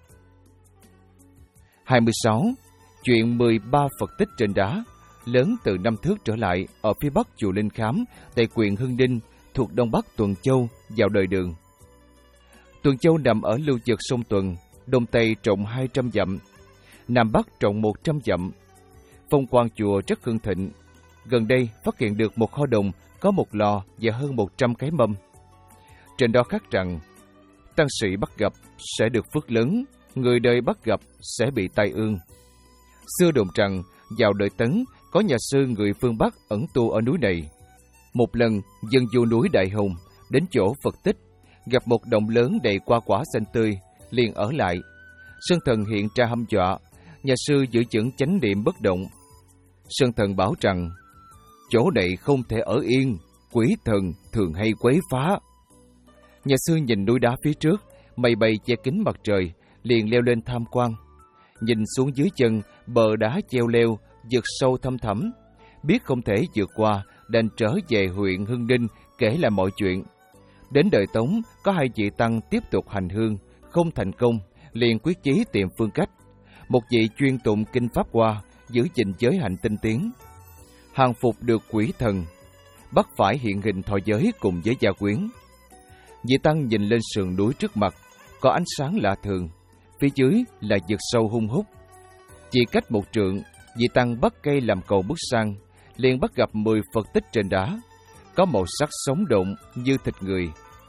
S1: hai mươi sáu. Chuyện mười ba Phật tích trên đá, lớn từ năm thước trở lại ở phía bắc chùa Linh Khám tại huyện Hưng Đinh thuộc đông bắc Tuần Châu vào đời Đường. Tuần Châu nằm ở lưu vực sông Tuần, đông tây rộng hai trăm dặm, nam bắc rộng một trăm dặm. Phong quang chùa rất hưng thịnh. Gần đây phát hiện được một kho đồng có một lò và hơn một trăm cái mâm. Trên đó khắc rằng, tăng sĩ bắt gặp sẽ được phước lớn, người đời bắt gặp sẽ bị tai ương. Xưa đồn rằng, vào đời Tấn, có nhà sư người phương Bắc ẩn tu ở núi này. Một lần, dân du núi Đại Hùng, đến chỗ Phật tích, gặp một đồng lớn đầy hoa quả xanh tươi, liền ở lại. Sơn thần hiện ra hăm dọa, nhà sư giữ chững chánh niệm bất động. Sơn thần bảo rằng, chỗ này không thể ở yên, quỷ thần thường hay quấy phá. Nhà sư nhìn núi đá phía trước, mây bay che kín mặt trời, liền leo lên tham quan. Nhìn xuống dưới chân, bờ đá treo leo, vực sâu thăm thẳm. Biết không thể vượt qua, đành trở về huyện Hưng Đinh kể lại mọi chuyện. Đến đời Tống, có hai vị tăng tiếp tục hành hương, không thành công, liền quyết chí tìm phương cách. Một vị chuyên tụng kinh Pháp Hoa, giữ gìn giới hạnh tinh tiến. Hàng phục được quỷ thần, bắt phải hiện hình thọ giới cùng với gia quyến. Vị tăng nhìn lên sườn núi trước mặt, có ánh sáng lạ thường, phía dưới là vực sâu hung hút. Chỉ cách một trượng, vị tăng bắt cây làm cầu bước sang, liền bắt gặp mười Phật tích trên đá, có màu sắc sống động như thịt người.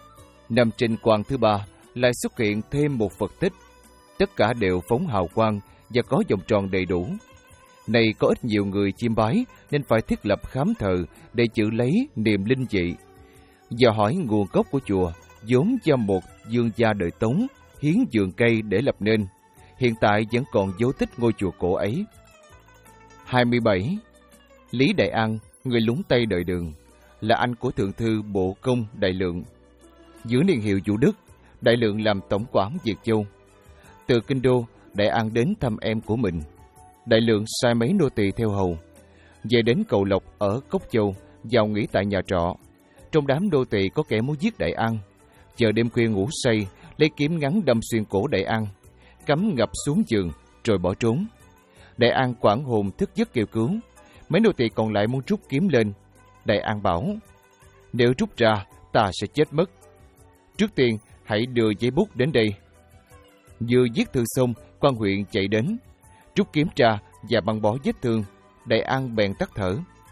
S1: Nằm trên quang thứ ba lại xuất hiện thêm một Phật tích. Tất cả đều phóng hào quang và có vòng tròn đầy đủ. Này có ít nhiều người chiêm bái nên phải thiết lập khám thờ để giữ lấy niềm linh dị. Và hỏi nguồn gốc của chùa, vốn do một dương gia đời Tống hiến vườn cây để lập nên. Hiện tại vẫn còn dấu tích ngôi chùa cổ ấy. hai mươi bảy. Lý Đại An, người lúng Tây đời Đường, là anh của thượng thư Bộ Công Đại Lượng. Dưới niên hiệu Vũ Đức, Đại Lượng làm tổng quản Việt Châu. Từ Kinh Đô, Đại An đến thăm em của mình. Đại Lượng sai mấy nô tỳ theo hầu. Về đến Cầu Lộc ở Cốc Châu, vào nghỉ tại nhà trọ. Trong đám nô tỳ có kẻ muốn giết Đại An. Chờ đêm khuya ngủ say, lấy kiếm ngắn đâm xuyên cổ Đại An, cắm ngập xuống giường, rồi bỏ trốn. Đại An quảng hồn thức giấc kêu cứu. Mấy nô tỳ còn lại muốn rút kiếm lên. Đại An bảo, nếu rút ra, ta sẽ chết mất. Trước tiên, hãy đưa giấy bút đến đây. Vừa viết thư xong, quan huyện chạy đến, rút kiếm ra và băng bó vết thương. Đại An bèn tắt thở.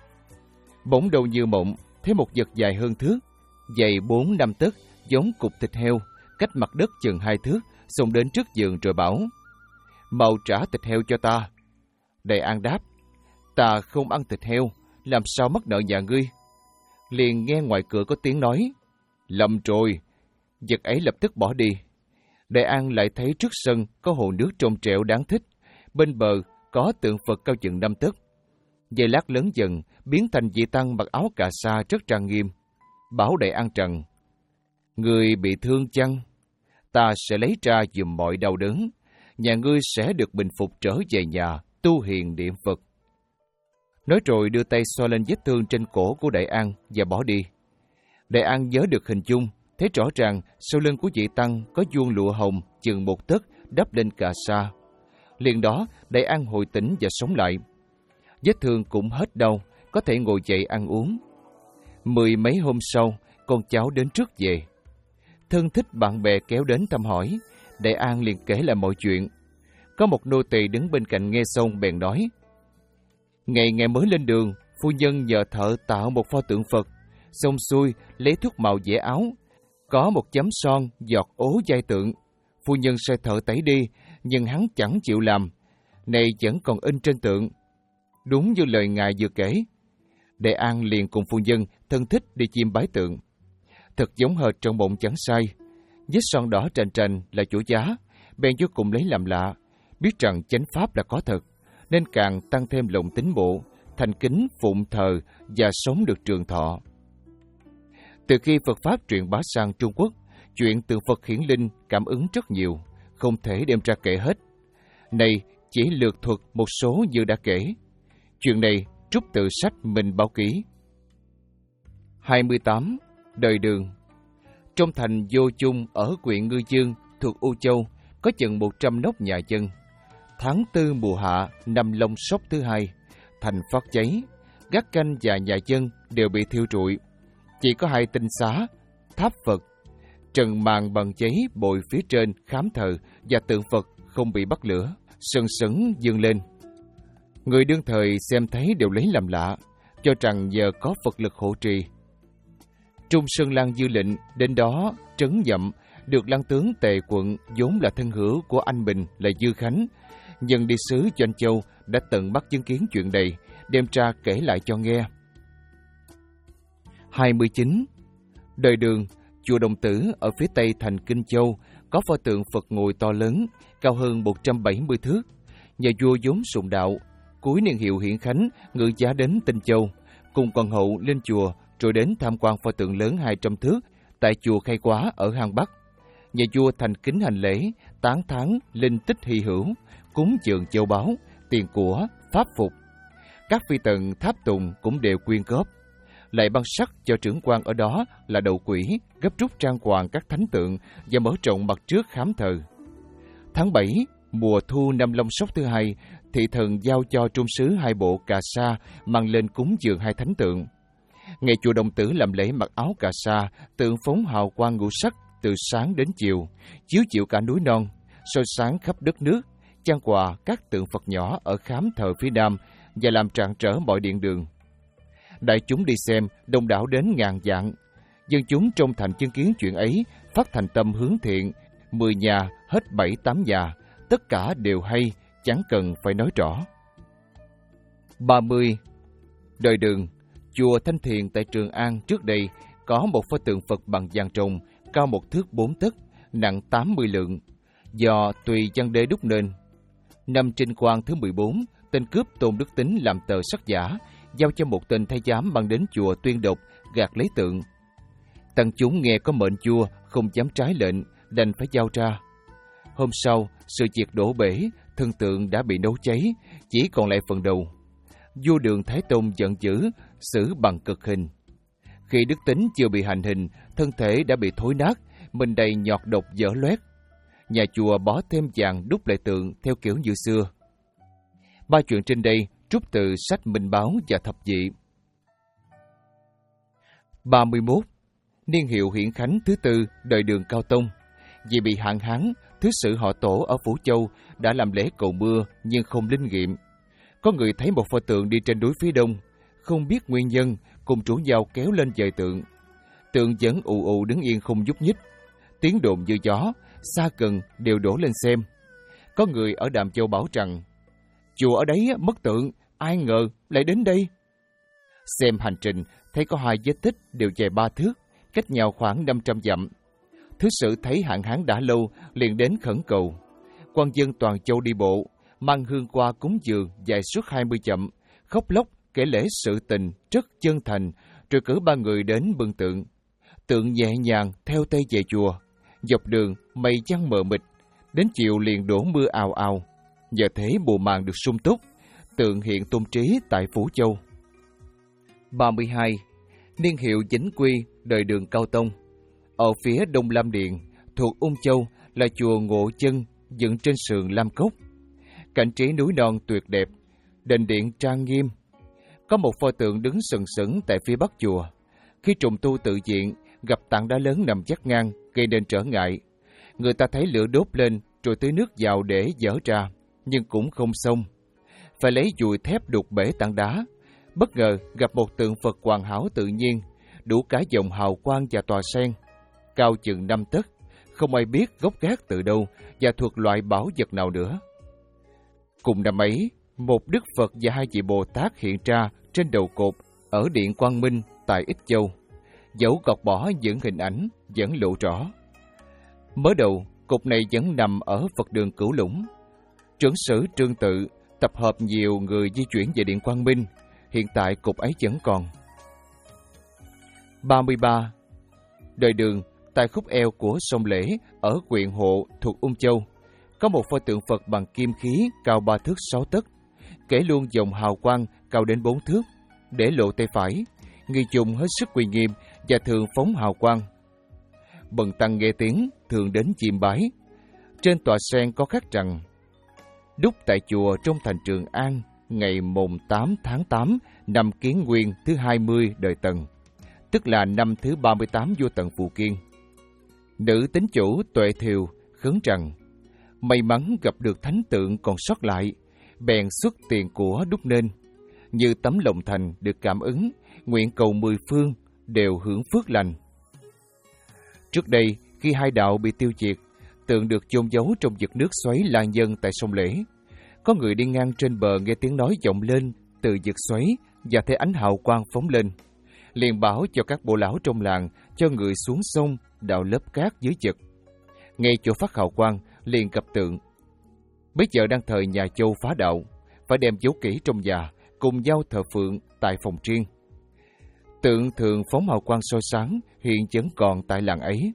S1: Bỗng đầu như mộng, thấy một vật dài hơn thước, dày bốn năm tấc, giống cục thịt heo, cách mặt đất chừng hai thước, xông đến trước giường rồi bảo, mau trả thịt heo cho ta. Đại An đáp, ta không ăn thịt heo, làm sao mắc nợ nhà ngươi. Liền nghe ngoài cửa có tiếng nói, lầm rồi. Vật ấy lập tức bỏ đi. Đại An lại thấy trước sân có hồ nước trong trẻo đáng thích, bên bờ có tượng Phật cao chừng năm tấc. Giây lát lớn dần, biến thành vị tăng mặc áo cà sa rất trang nghiêm. Bảo Đại An rằng, người bị thương chăng? Ta sẽ lấy ra dùm mọi đau đớn. Nhà ngươi sẽ được bình phục trở về nhà, tu hiền niệm Phật. Nói rồi đưa tay xoa lên vết thương trên cổ của Đại An và bỏ đi. Đại An nhớ được hình dung, thấy rõ ràng sau lưng của vị tăng có vuông lụa hồng chừng một tấc đắp lên cà sa. Liền đó, Đại An hồi tỉnh và sống lại. Vết thương cũng hết đau, có thể ngồi dậy ăn uống. Mười mấy hôm sau, con cháu đến trước về. Thân thích bạn bè kéo đến thăm hỏi, Đại An liền kể lại mọi chuyện. Có một nô tỳ đứng bên cạnh nghe xong bèn nói, ngày ngày mới lên đường, phu nhân nhờ thợ tạo một pho tượng Phật, xong xuôi lấy thuốc màu vẽ áo, có một chấm son giọt ố vai tượng. Phu nhân sai thợ tẩy đi, nhưng hắn chẳng chịu làm, này vẫn còn in trên tượng. Đúng như lời ngài vừa kể. Đại An liền cùng phu nhân thân thích đi chiêm bái tượng. Thật giống hệt trong bụng chẳng sai. Vết son đỏ trành trành là chỗ giá, bèn vô cùng lấy làm lạ, biết rằng chánh pháp là có thật, nên càng tăng thêm lòng tín bộ, thành kính phụng thờ và sống được trường thọ. Từ khi Phật Pháp truyền bá sang Trung Quốc, chuyện tượng Phật hiển linh cảm ứng rất nhiều, không thể đem ra kể hết. Này chỉ lược thuật một số như đã kể. Chuyện này trút từ sách Minh Báo Ký. hai mươi tám. Đời Đường. Trong thành Vô Chung ở huyện Ngư Dương thuộc U Châu có chừng một trăm nóc nhà dân. Tháng tư mùa hạ năm Long Sóc thứ hai, thành phát cháy, gác canh và nhà dân đều bị thiêu rụi. Chỉ có hai tinh xá, tháp Phật, trần màn bằng giấy bồi phía trên khám thờ và tượng Phật không bị bắt lửa, sừng sững dương lên. Người đương thời xem thấy đều lấy làm lạ, cho rằng giờ có Phật lực hộ trì. Trung Sơn Lang Dư Lệnh đến đó trấn nhậm, được Lang tướng Tề Quận vốn là thân hữu của anh mình là Dư Khánh, nhân đi sứ Doanh Châu đã tận mắt chứng kiến chuyện này, đem ra kể lại cho nghe. hai mươi chín. Đời Đường, chùa Đồng Tử ở phía tây thành Kinh Châu có pho tượng Phật ngồi to lớn, cao hơn một trăm bảy mươi thước. Nhà vua vốn sùng đạo, cuối niên hiệu Hiển Khánh ngự giá đến Tinh Châu, cùng hoàng hậu lên chùa rồi đến tham quan pho tượng lớn hai trăm thước tại chùa Khai Quá ở Hang Bắc. Nhà vua thành kính hành lễ, tán thán linh tích hy hữu, cúng dường châu báu, tiền của, pháp phục. Các phi tần tháp tùng cũng đều quyên góp, lại ban sắc cho trưởng quan ở đó là Đậu Quỷ gấp rút trang hoàng các thánh tượng và mở rộng mặt trước khám thờ. Tháng bảy, mùa thu năm Long Sóc thứ hai, thị thần giao cho trung sứ hai bộ cà sa mang lên cúng dường hai thánh tượng. Ngày chùa Đồng Tử làm lễ mặc áo cà sa, tượng phóng hào quang ngũ sắc từ sáng đến chiều, chiếu chịu cả núi non, soi sáng khắp đất nước, chan hòa các tượng Phật nhỏ ở khám thờ phía nam và làm tràn trở mọi điện đường. Đại chúng đi xem, đông đảo đến ngàn vạn. Dân chúng trong thành chứng kiến chuyện ấy, phát thành tâm hướng thiện, mười nhà hết bảy tám nhà, tất cả đều hay, chẳng cần phải nói rõ. ba mươi. Đời Đường. Chùa Thanh Thiền tại Trường An trước đây có một pho tượng Phật bằng vàng trồng, cao một thước bốn tấc, nặng tám mươi lượng, do tùy văn đế đúc nên. Năm Trinh Quang thứ mười bốn, tên cướp Tôn Đức Tính làm tờ sắc giả, giao cho một tên thái giám mang đến chùa tuyên độc, gạt lấy tượng. Tăng chúng nghe có mệnh vua, không dám trái lệnh, đành phải giao ra. Hôm sau, sự việc đổ bể, thân tượng đã bị nấu cháy, chỉ còn lại phần đầu. Vua Đường Thái Tông giận dữ, xử bằng cực hình. Khi Đức Tính chưa bị hành hình, thân thể đã bị thối nát, mình đầy nhọt độc dở loét. Nhà chùa bó thêm vàng đúc lại tượng theo kiểu như xưa. Ba chuyện trên đây trút từ sách Minh Báo và Thập Dị. ba mươi mốt. Niên hiệu Hiển Khánh thứ tư đời Đường Cao Tông. Vì bị hạn hán, thứ sử họ Tổ ở Phủ Châu đã làm lễ cầu mưa nhưng không linh nghiệm. Có người thấy một pho tượng đi trên núi phía đông, không biết nguyên nhân, cùng chủ dao kéo lên dời tượng. Tượng vẫn ù ù đứng yên không nhúc nhích. Tiếng đồn như gió, xa gần đều đổ lên xem. Có người ở Đàm Châu bảo rằng, chùa ở đấy mất tượng, ai ngờ lại đến đây. Xem hành trình, thấy có hai vết tích đều dài ba thước, cách nhau khoảng năm trăm dặm. Thứ sử thấy hạn hán đã lâu, liền đến khẩn cầu. Quan dân toàn châu đi bộ, mang hương qua cúng dường dài suốt hai mươi dặm, khóc lóc kể lễ sự tình rất chân thành, rồi cử ba người đến bưng tượng. Tượng nhẹ nhàng theo tay về chùa. Dọc đường mây giăng mờ mịt, đến chiều liền đổ mưa ào ào. Nhờ thế mùa màng được sung túc, tượng hiện tôn trí tại Phủ Châu. ba mươi hai. Niên hiệu Vĩnh Quy đời Đường Cao Tông. Ở phía Đông Lam Điện, thuộc Ung Châu, là chùa Ngộ Chân dựng trên sườn Lam Cốc. Cảnh trí núi non tuyệt đẹp, đền điện trang nghiêm. Có một pho tượng đứng sừng sững tại phía bắc chùa. Khi trùng tu tự diện, gặp tảng đá lớn nằm vắt ngang, gây nên trở ngại. Người ta thấy lửa đốt lên, rồi tưới nước vào để dỡ ra, nhưng cũng không xong. Phải lấy dùi thép đục bể tảng đá. Bất ngờ gặp một tượng Phật hoàn hảo tự nhiên, đủ cả dòng hào quang và tòa sen, cao chừng năm tấc, không ai biết gốc gác từ đâu và thuộc loại bảo vật nào nữa. Cùng năm ấy, một Đức Phật và hai vị Bồ Tát hiện ra trên đầu cột ở Điện Quang Minh tại Ích Châu. Dẫu gọt bỏ những hình ảnh vẫn lộ rõ. Mới đầu, cột này vẫn nằm ở Phật đường Cửu Lũng. Trưởng sử Trương Tự tập hợp nhiều người di chuyển về Điện Quang Minh. Hiện tại cột ấy vẫn còn. ba mươi ba. Đời Đường tại khúc eo của sông Lễ ở huyện Hộ thuộc Ung Châu, có một pho tượng Phật bằng kim khí cao ba thước sáu tấc, kể luôn dòng hào quang cao đến bốn thước, để lộ tay phải, người dùng hết sức uy nghiêm và thường phóng hào quang. Bần tăng nghe tiếng thường đến chiêm bái. Trên tòa sen có khắc rằng: đúc tại chùa trong thành Trường An ngày mùng tám tháng tám năm Kiến Nguyên thứ hai mươi đời Tần, tức là năm thứ ba mươi tám vua Tần Phù Kiên. Nữ tín chủ Tuệ Thiều khấn rằng may mắn gặp được thánh tượng còn sót lại, bèn xuất tiền của đúc nên. Như tấm lòng thành được cảm ứng, nguyện cầu mười phương đều hưởng phước lành. Trước đây, khi hai đạo bị tiêu diệt, tượng được chôn giấu trong vực nước xoáy Lan Nhân tại sông Lễ. Có người đi ngang trên bờ nghe tiếng nói vọng lên từ vực xoáy và thấy ánh hào quang phóng lên, liền bảo cho các bộ lão trong làng cho người xuống sông đào lớp cát dưới vực. Ngay chỗ phát hào quang liền gặp tượng. Bây giờ đang thời nhà Châu phá đạo, phải đem giấu kỹ trong nhà, cùng nhau thờ phượng tại phòng riêng. Tượng thường phóng hào quang soi sáng, hiện vẫn còn tại làng ấy.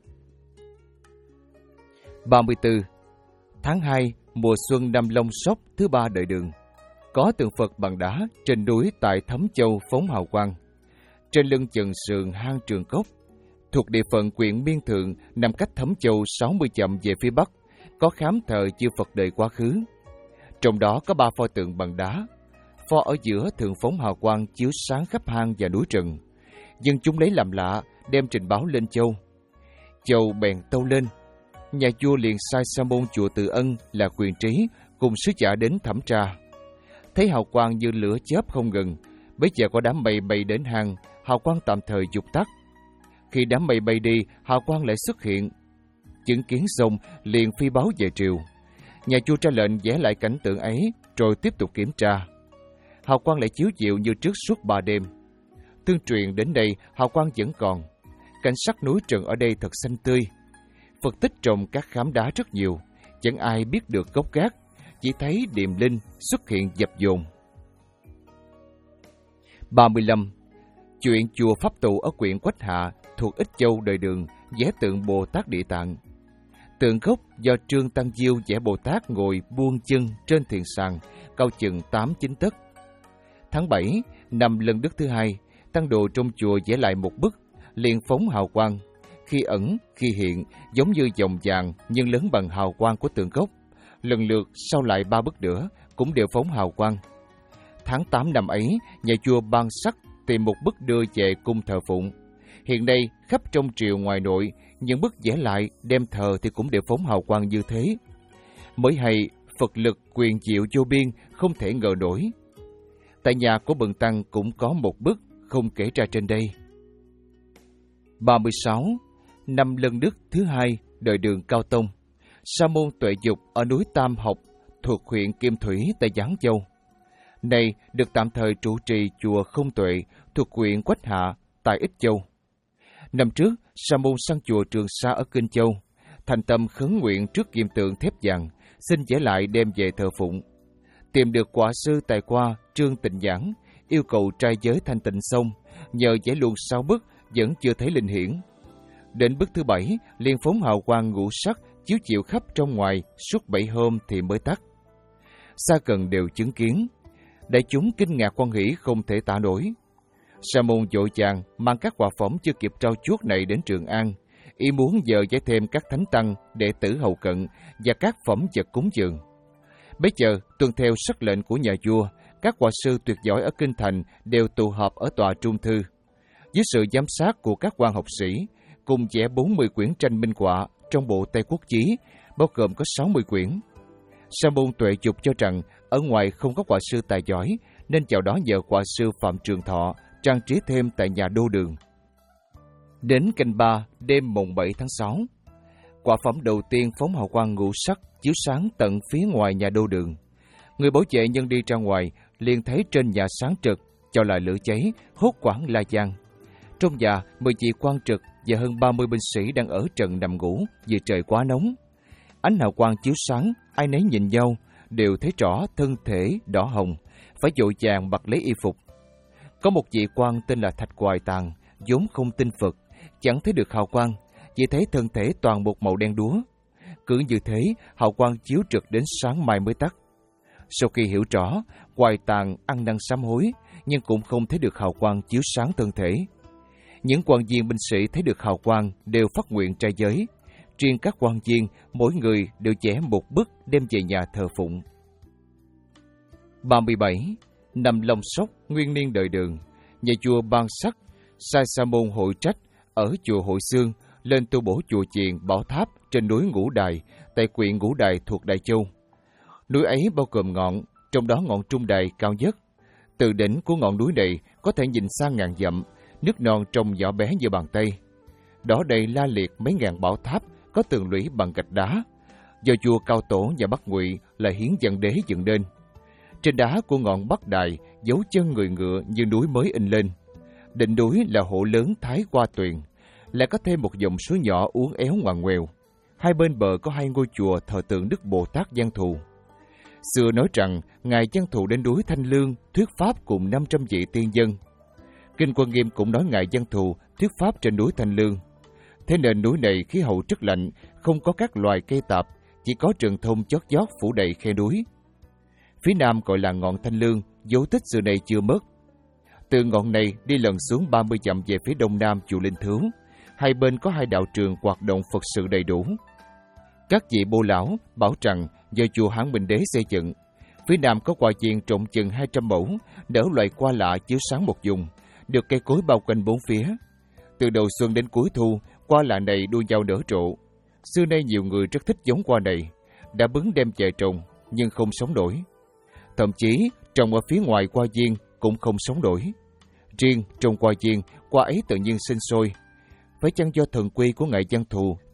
S1: ba mươi tư. Tháng hai, mùa xuân năm Long Sóc thứ ba đời Đường, có tượng Phật bằng đá trên núi tại Thấm Châu phóng hào quang. Trên lưng chừng sườn hang Trường Cốc, thuộc địa phận huyện Miên Thượng, nằm cách Thấm Châu sáu mươi dặm về phía bắc, có khám thờ chư Phật đời quá khứ. Trong đó có ba pho tượng bằng đá. Pho ở giữa thường phóng hào quang chiếu sáng khắp hang và núi rừng. Nhưng chúng lấy làm lạ, đem trình báo lên Châu. Châu bèn tâu lên. Nhà vua liền sai sa môn chùa Từ Ân là Quyền Trí cùng sứ giả đến thẩm tra. Thấy hào quang như lửa chớp không ngừng, bây giờ có đám mây bay đến hang, hào quang tạm thời dụp tắt. Khi đám mây bay đi, hào quang lại xuất hiện, chứng kiến xong liền phi báo về triều. Nhà vua ra lệnh vẽ lại cảnh tượng ấy rồi tiếp tục kiểm tra. Hào quang lại chiếu diệu như trước suốt ba đêm. Tương truyền đến đây hào quang vẫn còn. Cảnh sắc núi rừng ở đây thật xanh tươi. Phật tích trồng các khám đá rất nhiều, chẳng ai biết được gốc gác, chỉ thấy điềm linh xuất hiện dập dồn. ba mươi lăm. Chuyện chùa Pháp Tụ ở huyện Quách Hạ thuộc Ích Châu đời Đường vẽ tượng Bồ Tát Địa Tạng. Tượng gốc do Trương Tăng Diêu vẽ Bồ Tát ngồi buông chân trên thiền sàn, cao chừng tám chín tấc. Tháng bảy, năm Lân Đức thứ hai, tăng đồ trong chùa vẽ lại một bức, liền phóng hào quang, khi ẩn, khi hiện, giống như dòng vàng nhưng lớn bằng hào quang của tượng gốc. Lần lượt sau lại ba bức nữa cũng đều phóng hào quang. Tháng tám năm ấy, nhà vua ban sắc tìm một bức đưa về cung thờ phụng. Hiện nay, khắp trong triều ngoài nội, những bức vẽ lại đem thờ thì cũng đều phóng hào quang như thế. Mới hay, Phật lực quyền diệu vô biên, không thể ngờ nổi. Tại nhà của Bần Tăng cũng có một bức, không kể ra trên đây. ba mươi sáu. Năm Lân Đức thứ hai, đời Đường Cao Tông. Sa môn Tuệ Dục ở núi Tam Học, thuộc huyện Kim Thủy tại Giáng Châu. Này được tạm thời trụ trì chùa Không Tuệ, thuộc huyện Quách Hạ tại Ích Châu. Năm trước, Sa môn sang chùa Trường Sa ở Kinh Châu, thành tâm khấn nguyện trước kim tượng thép vàng, xin vẽ lại đem về thờ phụng. Tìm được quả sư tài qua Trương Tịnh Giảng, yêu cầu trai giới thanh tịnh xong, nhờ vẽ luôn sáu bức vẫn chưa thấy linh hiển. Đến bức thứ bảy, liền phóng hào quang ngũ sắc chiếu chiếu khắp trong ngoài suốt bảy hôm thì mới tắt. Xa gần đều chứng kiến, đại chúng kinh ngạc quan hỷ không thể tả nổi. Sa môn vội vàng mang các quả phẩm chưa kịp trao chuốt này đến Trường An, ý muốn giờ giải thêm các thánh tăng, đệ tử hầu cận và các phẩm vật cúng dường. Bấy giờ tuân theo sắc lệnh của nhà vua, các họa sư tuyệt giỏi ở kinh thành đều tụ họp ở tòa trung thư. Dưới sự giám sát của các quan học sĩ, cùng vẽ bốn mươi quyển tranh minh họa trong bộ Tây Quốc Chí, bao gồm có sáu mươi quyển. Sa môn Tuệ Dục cho rằng ở ngoài không có họa sư tài giỏi, nên chào đó nhờ họa sư Phạm Trường Thọ trang trí thêm tại nhà Đô Đường. Đến canh ba đêm mùng bảy tháng sáu, quả phẩm đầu tiên phóng hào quang ngũ sắc chiếu sáng tận phía ngoài nhà Đô Đường. Người bảo vệ nhân đi ra ngoài liền thấy trên nhà sáng trực, cho lại lửa cháy, hốt hoảng la giang. Trong nhà, mười vị quan trực và hơn ba mươi binh sĩ đang ở trần nằm ngủ vì trời quá nóng. Ánh hào quang chiếu sáng, ai nấy nhìn nhau, đều thấy rõ thân thể đỏ hồng, phải vội vàng mặc lấy y phục. Có một vị quan tên là Thạch Hoài Tàng, vốn không tin Phật, chẳng thấy được hào quang, chỉ thấy thân thể toàn một màu đen đúa. Cứ như thế, hào quang chiếu trực đến sáng mai mới tắt. Sau khi hiểu rõ, Hoài Tàng ăn năn sám hối, nhưng cũng không thấy được hào quang chiếu sáng thân thể. Những quan viên binh sĩ thấy được hào quang đều phát nguyện trai giới. Riêng các quan viên, mỗi người đều vẽ một bức đem về nhà thờ phụng. ba mươi bảy. Năm Long Sóc, nguyên niên đời Đường, nhà chùa ban sắc, sai sa môn hội trách ở chùa Hội Xương lên tu bổ chùa chiền Bảo Tháp trên núi Ngũ Đài, tại huyện Ngũ Đài thuộc Đại Châu. Núi ấy bao gồm ngọn, trong đó ngọn Trung Đài cao nhất. Từ đỉnh của ngọn núi này có thể nhìn xa ngàn dặm, nước non trông nhỏ bé như bàn tay. Đó đây la liệt mấy ngàn bảo tháp có tường lũy bằng gạch đá, do vua Cao Tổ và Bắc Ngụy là Hiến Văn Đế dựng nên. Trên đá của ngọn Bắc Đài dấu chân người ngựa như núi mới in lên. Đỉnh núi là hộ lớn Thái Qua Tuyền, lại có thêm một dòng suối nhỏ uốn éo ngoằn ngoèo. Hai bên bờ có hai ngôi chùa thờ tượng Đức Bồ Tát Văn Thù. Xưa nói rằng ngài Văn Thù đến núi Thanh Lương thuyết pháp cùng năm trăm vị tiên dân. Kinh Quan Nghiêm cũng nói ngài Văn Thù thuyết pháp trên núi Thanh Lương. Thế nên núi này khí hậu rất lạnh, không có các loài cây tạp, chỉ có rừng thông chót vót phủ đầy khe núi. Phía nam gọi là ngọn Thanh Lương, dấu tích xưa này chưa mất. Từ ngọn này đi lần xuống ba mươi dặm về phía đông nam chùa Linh Thứu, hai bên có hai đạo trường hoạt động Phật sự đầy đủ. Các vị bô lão bảo rằng do chùa Hán Bình Đế xây dựng, phía nam có hoa viên rộng chừng hai trăm mẫu, đỡ loài qua lạ chiếu sáng một vùng, được cây cối bao quanh bốn phía. Từ đầu xuân đến cuối thu, hoa lạ này đua nhau nở rộ. Xưa nay nhiều người rất thích giống hoa này, đã bứng đem về trồng nhưng không sống nổi. Thậm chí trồng ở phía ngoài hoa viên cũng không sống nổi. Riêng trong hoa viên, hoa ấy tự nhiên sinh sôi. Phải chăng do thần quy của ngài Văn Thù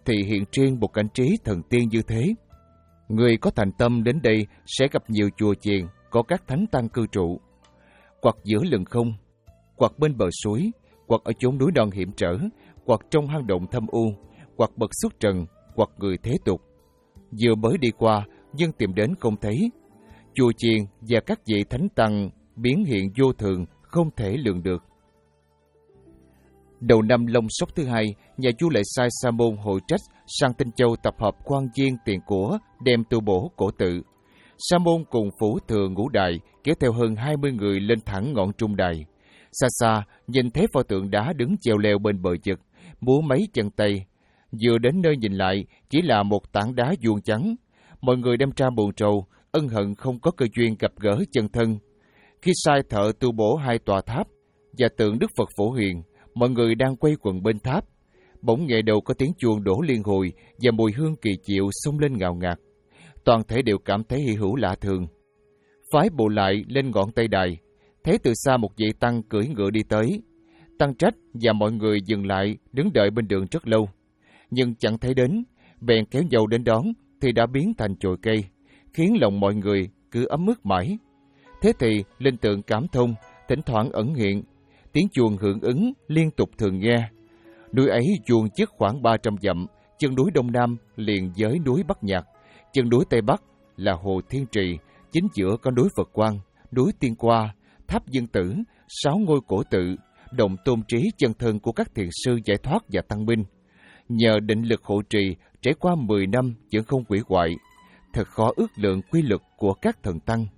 S1: thì hiện riêng một cảnh trí thần tiên như thế. Người có thành tâm đến đây sẽ gặp nhiều chùa chiền có các thánh tăng cư trụ, hoặc giữa lừng không, hoặc bên bờ suối, hoặc ở chốn núi non hiểm trở, hoặc trong hang động thâm u, hoặc bậc xuất trần, hoặc người thế tục. Vừa mới đi qua, nhưng tìm đến không thấy. Chùa chiền và các vị thánh tăng biến hiện vô thường, không thể lường được. Đầu năm Long Sóc thứ hai, nhà vua lại sai Sa môn hội trách sang Tinh Châu tập hợp quan viên tiền của, đem tu bổ cổ tự. Sa môn cùng phủ thừa ngũ đài kéo theo hơn hai mươi người lên thẳng ngọn trung đài. Xa xa, nhìn thấy pho tượng đá đứng treo leo bên bờ vực, múa mấy chân tay. Vừa đến nơi nhìn lại, chỉ là một tảng đá vuông trắng. Mọi người đem ra buồn rầu, ân hận không có cơ duyên gặp gỡ chân thân. Khi sai thợ tu bổ hai tòa tháp và tượng Đức Phật Phổ Huyền, mọi người đang quay quần bên tháp. Bỗng nghe đầu có tiếng chuông đổ liên hồi và mùi hương kỳ diệu xông lên ngào ngạt. Toàn thể đều cảm thấy hy hữu lạ thường. Phái bộ lại lên ngọn Tây Đài, thấy từ xa một vị tăng cưỡi ngựa đi tới. Tăng trách và mọi người dừng lại đứng đợi bên đường rất lâu, nhưng chẳng thấy đến. Bèn kéo nhau đến đón thì đã biến thành chồi cây, khiến lòng mọi người cứ ấm ức mãi. Thế thì linh tượng cảm thông, thỉnh thoảng ẩn hiện, tiếng chuông hưởng ứng liên tục thường nghe. Núi ấy chuông trước khoảng ba trăm dặm, chân núi Đông Nam liền với núi Bắc Nhạc, chân núi Tây Bắc là Hồ Thiên Trì, chính giữa có núi Phật Quang, núi Tiên Qua, tháp Dương Tử, sáu ngôi cổ tự, đồng tôn trí chân thân của các thiền sư giải thoát và tăng binh. Nhờ định lực hộ trì, trải qua mười năm vẫn không hủy hoại, thật khó ước lượng quy luật của các thần tăng.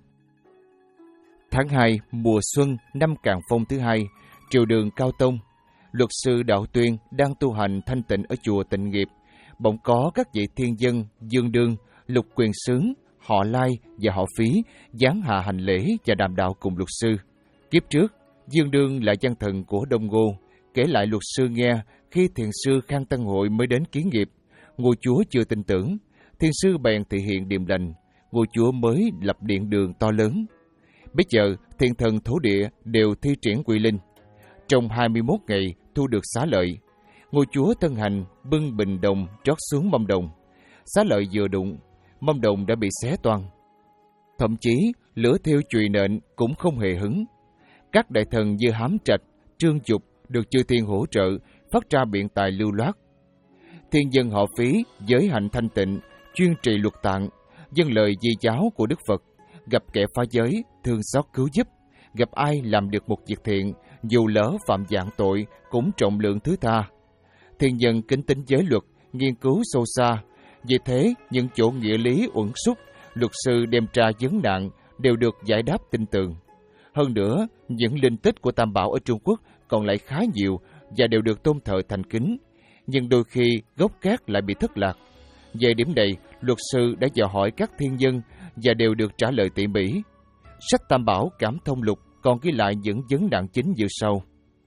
S1: Tháng hai, mùa xuân, năm Càn Phong thứ hai, triều đường Cao Tông, luật sư Đạo Tuyên đang tu hành thanh tịnh ở chùa Tịnh Nghiệp, bỗng có các vị thiên dân, Dương Đương, Lục Quyền Sướng, họ Lai và họ Phí giáng hạ hành lễ và đàm đạo cùng luật sư. Kiếp trước, Dương Đương là văn thần của Đông Ngô, kể lại luật sư nghe khi thiền sư Khang Tân Hội mới đến kiến nghiệp, ngôi chúa chưa tin tưởng, thiền sư bèn thị hiện điềm lành, ngôi chúa mới lập điện đường to lớn. Bây giờ, thiên thần thổ địa đều thi triển quy linh. Trong hai mươi mốt ngày thu được xá lợi, ngôi chúa thân hành bưng bình đồng trót xuống mâm đồng. Xá lợi vừa đụng, mâm đồng đã bị xé toang. Thậm chí, lửa thiêu chùy nện cũng không hề hứng. Các đại thần như Hám Trạch, Trương Dục được chư thiên hỗ trợ, phát ra biện tài lưu loát. Thiên dân họ Phí giới hạnh thanh tịnh, chuyên trì luật tạng, dâng lời di giáo của Đức Phật, gặp kẻ phá giới, thương xót cứu giúp, gặp ai làm được một việc thiện, dù lỡ phạm dạng tội, cũng trọng lượng thứ tha. Thiên dân kính tín giới luật, nghiên cứu sâu xa, vì thế những chỗ nghĩa lý uẩn xúc, luật sư đem ra vấn nạn đều được giải đáp tin tưởng. Hơn nữa, những linh tích của Tam Bảo ở Trung Quốc còn lại khá nhiều và đều được tôn thờ thành kính, nhưng đôi khi gốc gác lại bị thất lạc. Về điểm này, luật sư đã dò hỏi các thiên dân và đều được trả lời tỉ mỉ. Sách Tam Bảo Cảm Thông Lục còn ghi lại những vấn nạn chính như sau.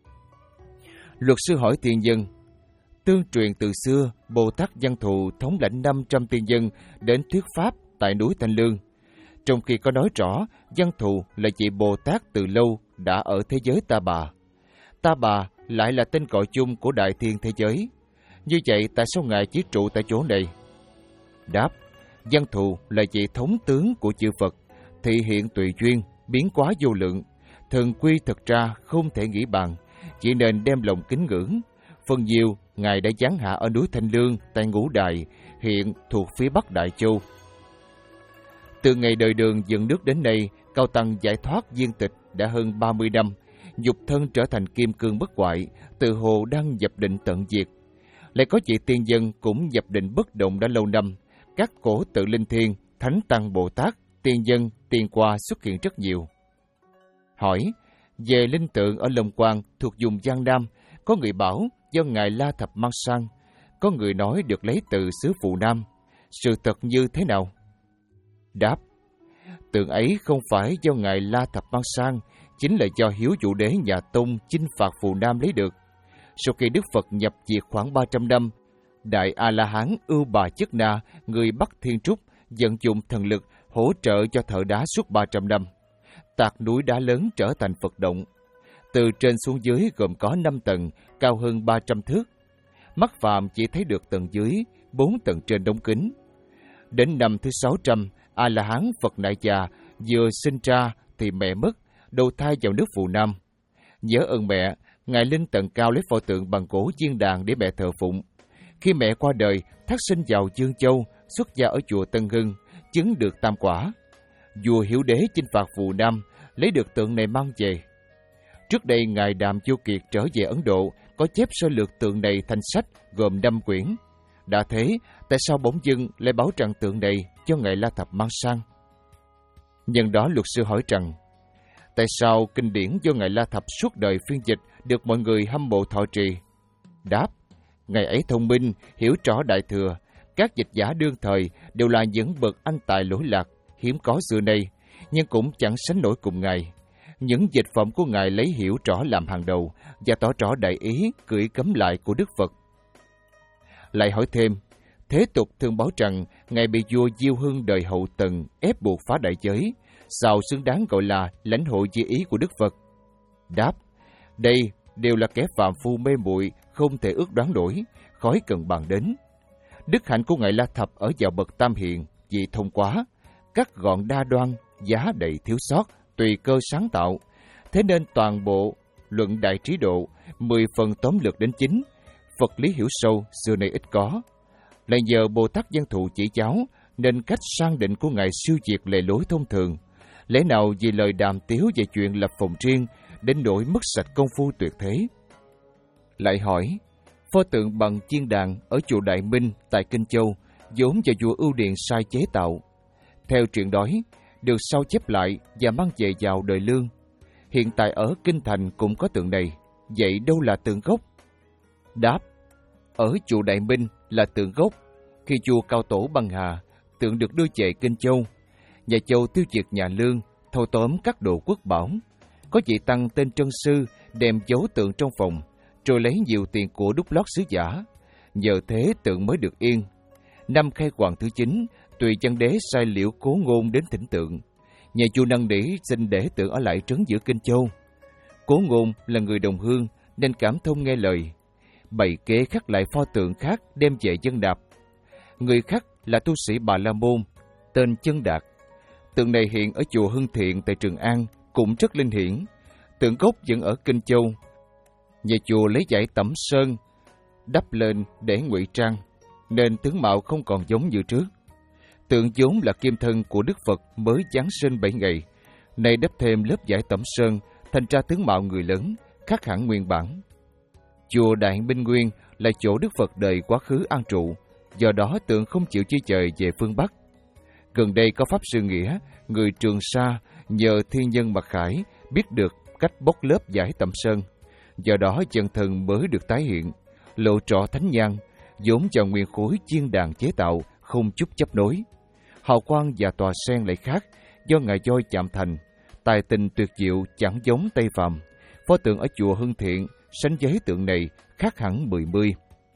S1: Luật sư hỏi thiên dân: tương truyền từ xưa, Bồ Tát Văn Thù thống lãnh năm trăm tiên dân đến thuyết pháp tại núi Thanh Lương. Trong khi có nói rõ, Văn Thù là vị Bồ Tát từ lâu đã ở thế giới Ta Bà. Ta Bà lại là tên gọi chung của đại thiên thế giới. Như vậy, tại sao Ngài chỉ trụ tại chỗ này? Đáp: Văn Thù là vị thống tướng của chư Phật, thị hiện tùy duyên, biến hóa vô lượng. Thần quy thực ra không thể nghĩ bàn, chỉ nên đem lòng kính ngưỡng. Phần nhiều, Ngài đã giáng hạ ở núi Thanh Lương, tại Ngũ Đài, hiện thuộc phía Bắc Đại Châu. Từ ngày đời Đường dựng nước đến nay, Cao Tăng giải thoát viên tịch đã hơn ba mươi năm, nhục thân trở thành kim cương bất hoại, tự hồ đang dập định tận diệt. Lại có vị tiên dân cũng dập định bất động đã lâu năm, các cổ tự linh thiêng, thánh tăng Bồ Tát, tiên dân, tiên qua xuất hiện rất nhiều. Hỏi: về linh tượng ở Long Quang thuộc vùng Giang Nam, có người bảo do Ngài La Thập Mang Sang, có người nói được lấy từ xứ Phụ Nam. Sự thật như thế nào? Đáp: tượng ấy không phải do Ngài La Thập Mang Sang, chính là do Hiếu Vũ Đế nhà Tông chinh phạt Phụ Nam lấy được. Sau khi Đức Phật nhập diệt khoảng ba trăm năm, Đại A-la-hán Ưu Bà Chất Na, người Bắc Thiên Trúc, vận dụng thần lực hỗ trợ cho thợ đá suốt ba trăm năm. Tạc núi đá lớn trở thành Phật động. Từ trên xuống dưới gồm có năm tầng, cao hơn ba trăm thước. mắt phàm chỉ thấy được tầng dưới, bốn tầng trên đóng kín. Đến năm thứ sáu trăm, A-la-hán Phật Nại Già vừa sinh ra thì mẹ mất, đầu thai vào nước Phù Nam. Nhớ ơn mẹ, Ngài lên tầng cao lấy pho tượng bằng gỗ Diên Đàn để mẹ thờ phụng. Khi mẹ qua đời, thác sinh vào Dương Châu, xuất gia ở chùa Tân Hưng, chứng được tam quả. Vua Hiểu Đế chinh phạt Phù Nam, lấy được tượng này mang về. Trước đây Ngài Đàm Chiêu Kiệt trở về Ấn Độ, có chép sơ lược tượng này thành sách gồm năm quyển. Đã thế, tại sao bỗng dưng lại bảo rằng tượng này cho Ngài La Thập mang sang? Nhân đó luật sư hỏi rằng, tại sao kinh điển do Ngài La Thập suốt đời phiên dịch được mọi người hâm mộ thọ trì? Đáp, Ngài ấy thông minh, hiểu rõ Đại Thừa. Các dịch giả đương thời đều là những bậc anh tài lỗi lạc, hiếm có xưa nay, nhưng cũng chẳng sánh nổi cùng Ngài. Những dịch phẩm của Ngài lấy hiểu rõ làm hàng đầu và tỏ rõ đại ý cưỡi cấm lại của Đức Phật. Lại hỏi thêm, thế tục thường báo rằng Ngài bị vua Diêu Hưng đời Hậu Tần ép buộc phá đại giới, sao xứng đáng gọi là lãnh hội di ý của Đức Phật? Đáp, đây đều là kẻ phàm phu mê muội, không thể ước đoán nổi, khỏi cần bàn đến. Đức hạnh của Ngài La Thập ở vào bậc tam hiền, vì thông quá, cắt gọn đa đoan, giá đầy thiếu sót, tùy cơ sáng tạo. Thế nên toàn bộ luận đại trí độ, mười phần tóm lược đến chính, Phật lý hiểu sâu xưa nay ít có. Lại nhờ Bồ Tát Văn Thù chỉ giáo, nên cách sang định của Ngài siêu diệt lề lối thông thường. Lẽ nào vì lời đàm tiếu về chuyện lập phòng riêng, đến nỗi mất sạch công phu tuyệt thế? Lại hỏi, pho tượng bằng chiên đàn ở chùa Đại Minh tại Kinh Châu, vốn do vua Ưu Điền sai chế tạo. Theo truyện đói, được sao chép lại và mang về vào đời Lương. Hiện tại ở Kinh Thành cũng có tượng này, vậy đâu là tượng gốc? Đáp, ở chùa Đại Minh là tượng gốc. Khi vua Cao Tổ băng hà, tượng được đưa về Kinh Châu. Nhà Châu tiêu diệt nhà Lương, thâu tóm các đồ quốc bảo. Có vị tăng tên Trân Sư đem giấu tượng trong phòng, rồi lấy nhiều tiền của đúc lót sứ giả. Nhờ thế tượng mới được yên. Năm Khai Hoàng thứ chín, Tùy Chân Đế sai Liễu Cố Ngôn đến thỉnh tượng. Nhà vua năn nỉ xin để tượng ở lại trấn giữ Kinh Châu. Cố Ngôn là người đồng hương nên cảm thông nghe lời, bày kế khắc lại pho tượng khác đem về dân đạp. Người khắc là tu sĩ Bà La Môn, tên Chân Đạt. Tượng này hiện ở chùa Hưng Thiện tại Trường An, cũng rất linh hiển. Tượng gốc vẫn ở Kinh Châu. Nhà chùa lấy dải tẩm sơn đắp lên để ngụy trang, nên tướng mạo không còn giống như trước. Tượng vốn là kim thân của Đức Phật mới giáng sinh bảy ngày, nay đắp thêm lớp vải tẩm sơn, thành ra tướng mạo người lớn, khác hẳn nguyên bản. Chùa Đại Minh Nguyên là chỗ Đức Phật đời quá khứ an trụ, do đó tượng không chịu di dời về phương Bắc. Gần đây có Pháp Sư Nghĩa, người Trường Sa, nhờ thiên nhân Mặc Khải biết được cách bóc lớp vải tẩm sơn, do đó chân thần mới được tái hiện, lộ rõ thánh nhang, vốn do nguyên khối chiên đàn chế tạo, không chút chấp nối. Hào quang và tòa sen lại khác, do ngài voi chạm thành, tài tình tuyệt diệu chẳng giống Tây Phàm. Pho tượng ở chùa Hưng Thiện sánh với tượng này khác hẳn mười mươi.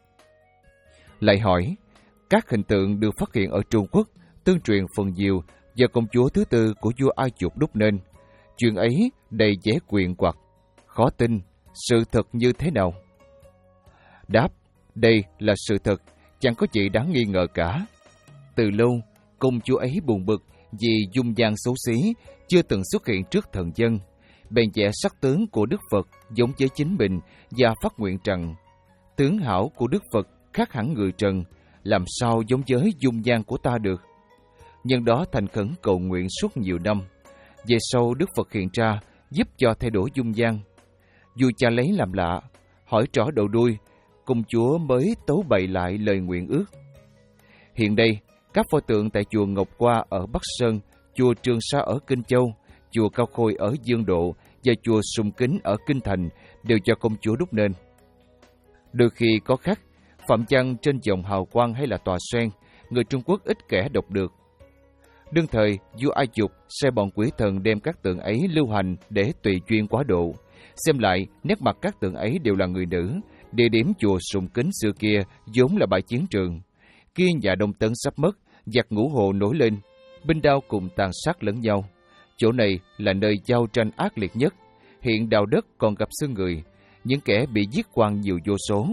S1: Lại hỏi, các hình tượng được phát hiện ở Trung Quốc tương truyền phần nhiều do công chúa thứ tư của vua Ai Cập đúc nên. Chuyện ấy đầy vẻ quyền quặc, khó tin, sự thật như thế nào? Đáp, đây là sự thật, chẳng có gì đáng nghi ngờ cả. Từ lâu, công chúa ấy buồn bực vì dung nhan xấu xí, chưa từng xuất hiện trước thần dân. Bèn vẽ sắc tướng của Đức Phật giống với chính mình và phát nguyện rằng, tướng hảo của Đức Phật khác hẳn người trần, làm sao giống với dung nhan của ta được. Nhân đó thành khẩn cầu nguyện suốt nhiều năm. Về sau Đức Phật hiện ra, giúp cho thay đổi dung nhan. Vua cha lấy làm lạ, hỏi rõ đầu đuôi, công chúa mới tấu bày lại lời nguyện ước. Hiện đây, các pho tượng tại chùa Ngọc Qua ở Bắc Sơn, chùa Trường Sa ở Kinh Châu, chùa Cao Khôi ở Dương Độ và chùa Sùng Kính ở Kinh Thành đều do công chúa đúc nên. Đôi khi có khắc, phạm văn trên dòng hào quang hay là tòa sen, người Trung Quốc ít kẻ đọc được. Đương thời, vua Ai Cập sai bọn quỷ thần đem các tượng ấy lưu hành để tùy duyên quá độ. Xem lại, nét mặt các tượng ấy đều là người nữ. Địa điểm chùa Sùng Kính xưa kia vốn là bãi chiến trường. Kia nhà Đông Tấn sắp mất, giặc Ngũ Hồ nổi lên, binh đao cùng tàn sát lẫn nhau. Chỗ này là nơi giao tranh ác liệt nhất. Hiện đào đất còn gặp xương người, những kẻ bị giết quang nhiều vô số.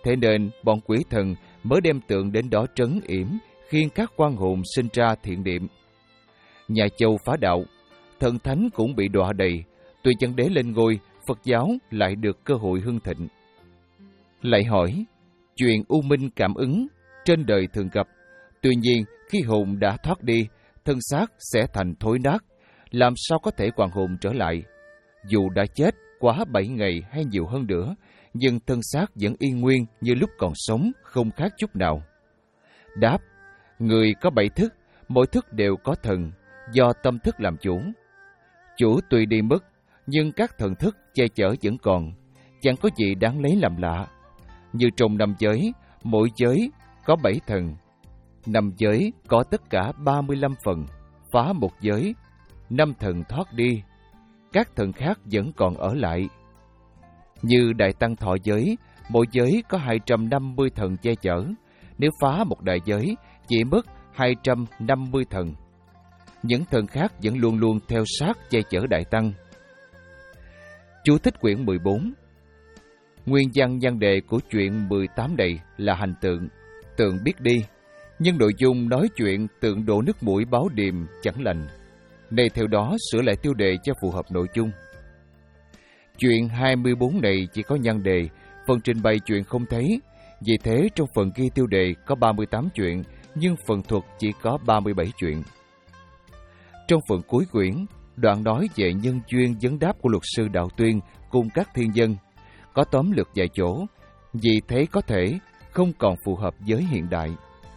S1: Thế nên bọn quỷ thần mới đem tượng đến đó trấn yểm, khiêng các quan hồn sinh ra thiện niệm. Nhà Châu phá đạo, thần thánh cũng bị đọa đầy, tuy chân đế lên ngôi, Phật giáo lại được cơ hội hưng thịnh. Lại hỏi, chuyện u minh cảm ứng trên đời thường gặp, tuy nhiên khi hồn đã thoát đi, thân xác sẽ thành thối nát, làm sao có thể hoàn hồn trở lại? Dù đã chết quá bảy ngày hay nhiều hơn nữa, nhưng thân xác vẫn y nguyên như lúc còn sống, không khác chút nào. Đáp, người có bảy thức, mỗi thức đều có thần, do tâm thức làm chủ. Chủ tuy đi mất, nhưng các thần thức che chở vẫn còn, chẳng có gì đáng lấy làm lạ. Như trong năm giới, mỗi giới có bảy thần. Năm giới có tất cả ba mươi lăm phần, phá một giới, năm thần thoát đi, các thần khác vẫn còn ở lại. Như Đại Tăng Thọ giới, mỗi giới có hai trăm năm mươi thần che chở, nếu phá một đại giới, chỉ mất hai trăm năm mươi thần. Những thần khác vẫn luôn luôn theo sát che chở Đại Tăng. Chú thích quyển mười bốn. Nguyên văn văn đề của chuyện mười tám này là hành tượng, tượng biết đi, nhưng nội dung nói chuyện tượng đổ nước mũi báo điềm chẳng lành. Này theo đó sửa lại tiêu đề cho phù hợp nội dung. Chuyện hai mươi bốn này chỉ có nhan đề, phần trình bày chuyện không thấy, vì thế trong phần ghi tiêu đề có ba mươi tám chuyện, nhưng phần thuật chỉ có ba mươi bảy chuyện. Trong phần cuối quyển, đoạn nói về nhân duyên vấn đáp của luật sư Đạo Tuyên cùng các thiên dân, có tóm lược vài chỗ, vì thế có thể không còn phù hợp với hiện đại.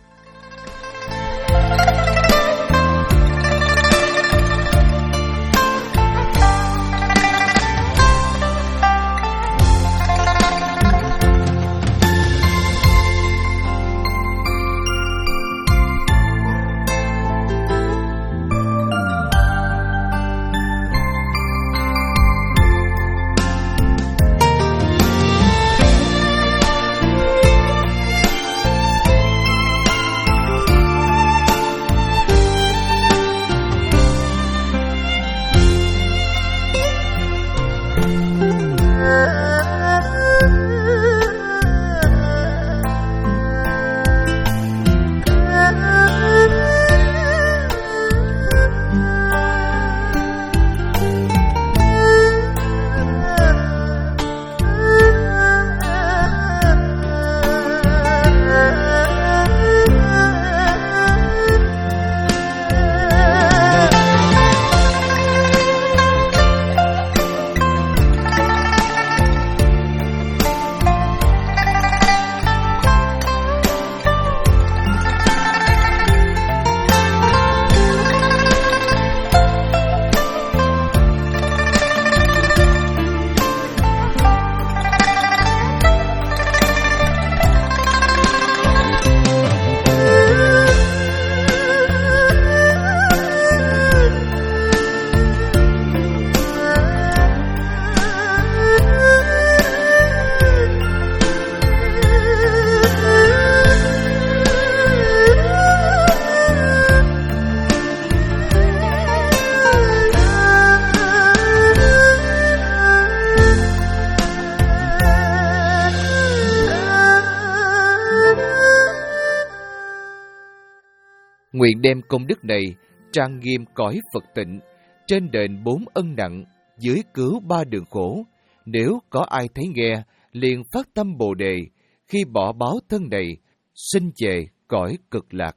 S1: Nguyện đem công đức này trang nghiêm cõi Phật tịnh, trên đền bốn ân nặng, dưới cứu ba đường khổ. Nếu có ai thấy nghe, liền phát tâm Bồ Đề, khi bỏ báo thân này, sinh về cõi cực lạc.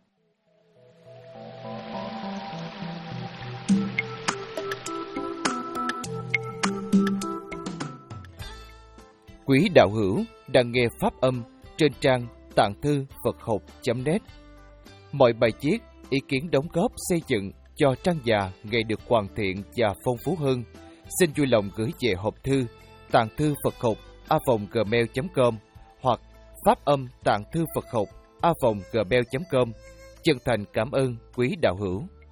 S1: Quý đạo hữu đang nghe pháp âm trên trang tạng thư Phật học chấm net. Mọi bài viết, ý kiến đóng góp xây dựng cho trang già ngày được hoàn thiện và phong phú hơn, xin vui lòng gửi về hộp thư tạng thư Phật học a vòng gmail chấm com hoặc pháp âm tạng thư Phật học a vòng gmail chấm com. Chân thành cảm ơn quý đạo hữu.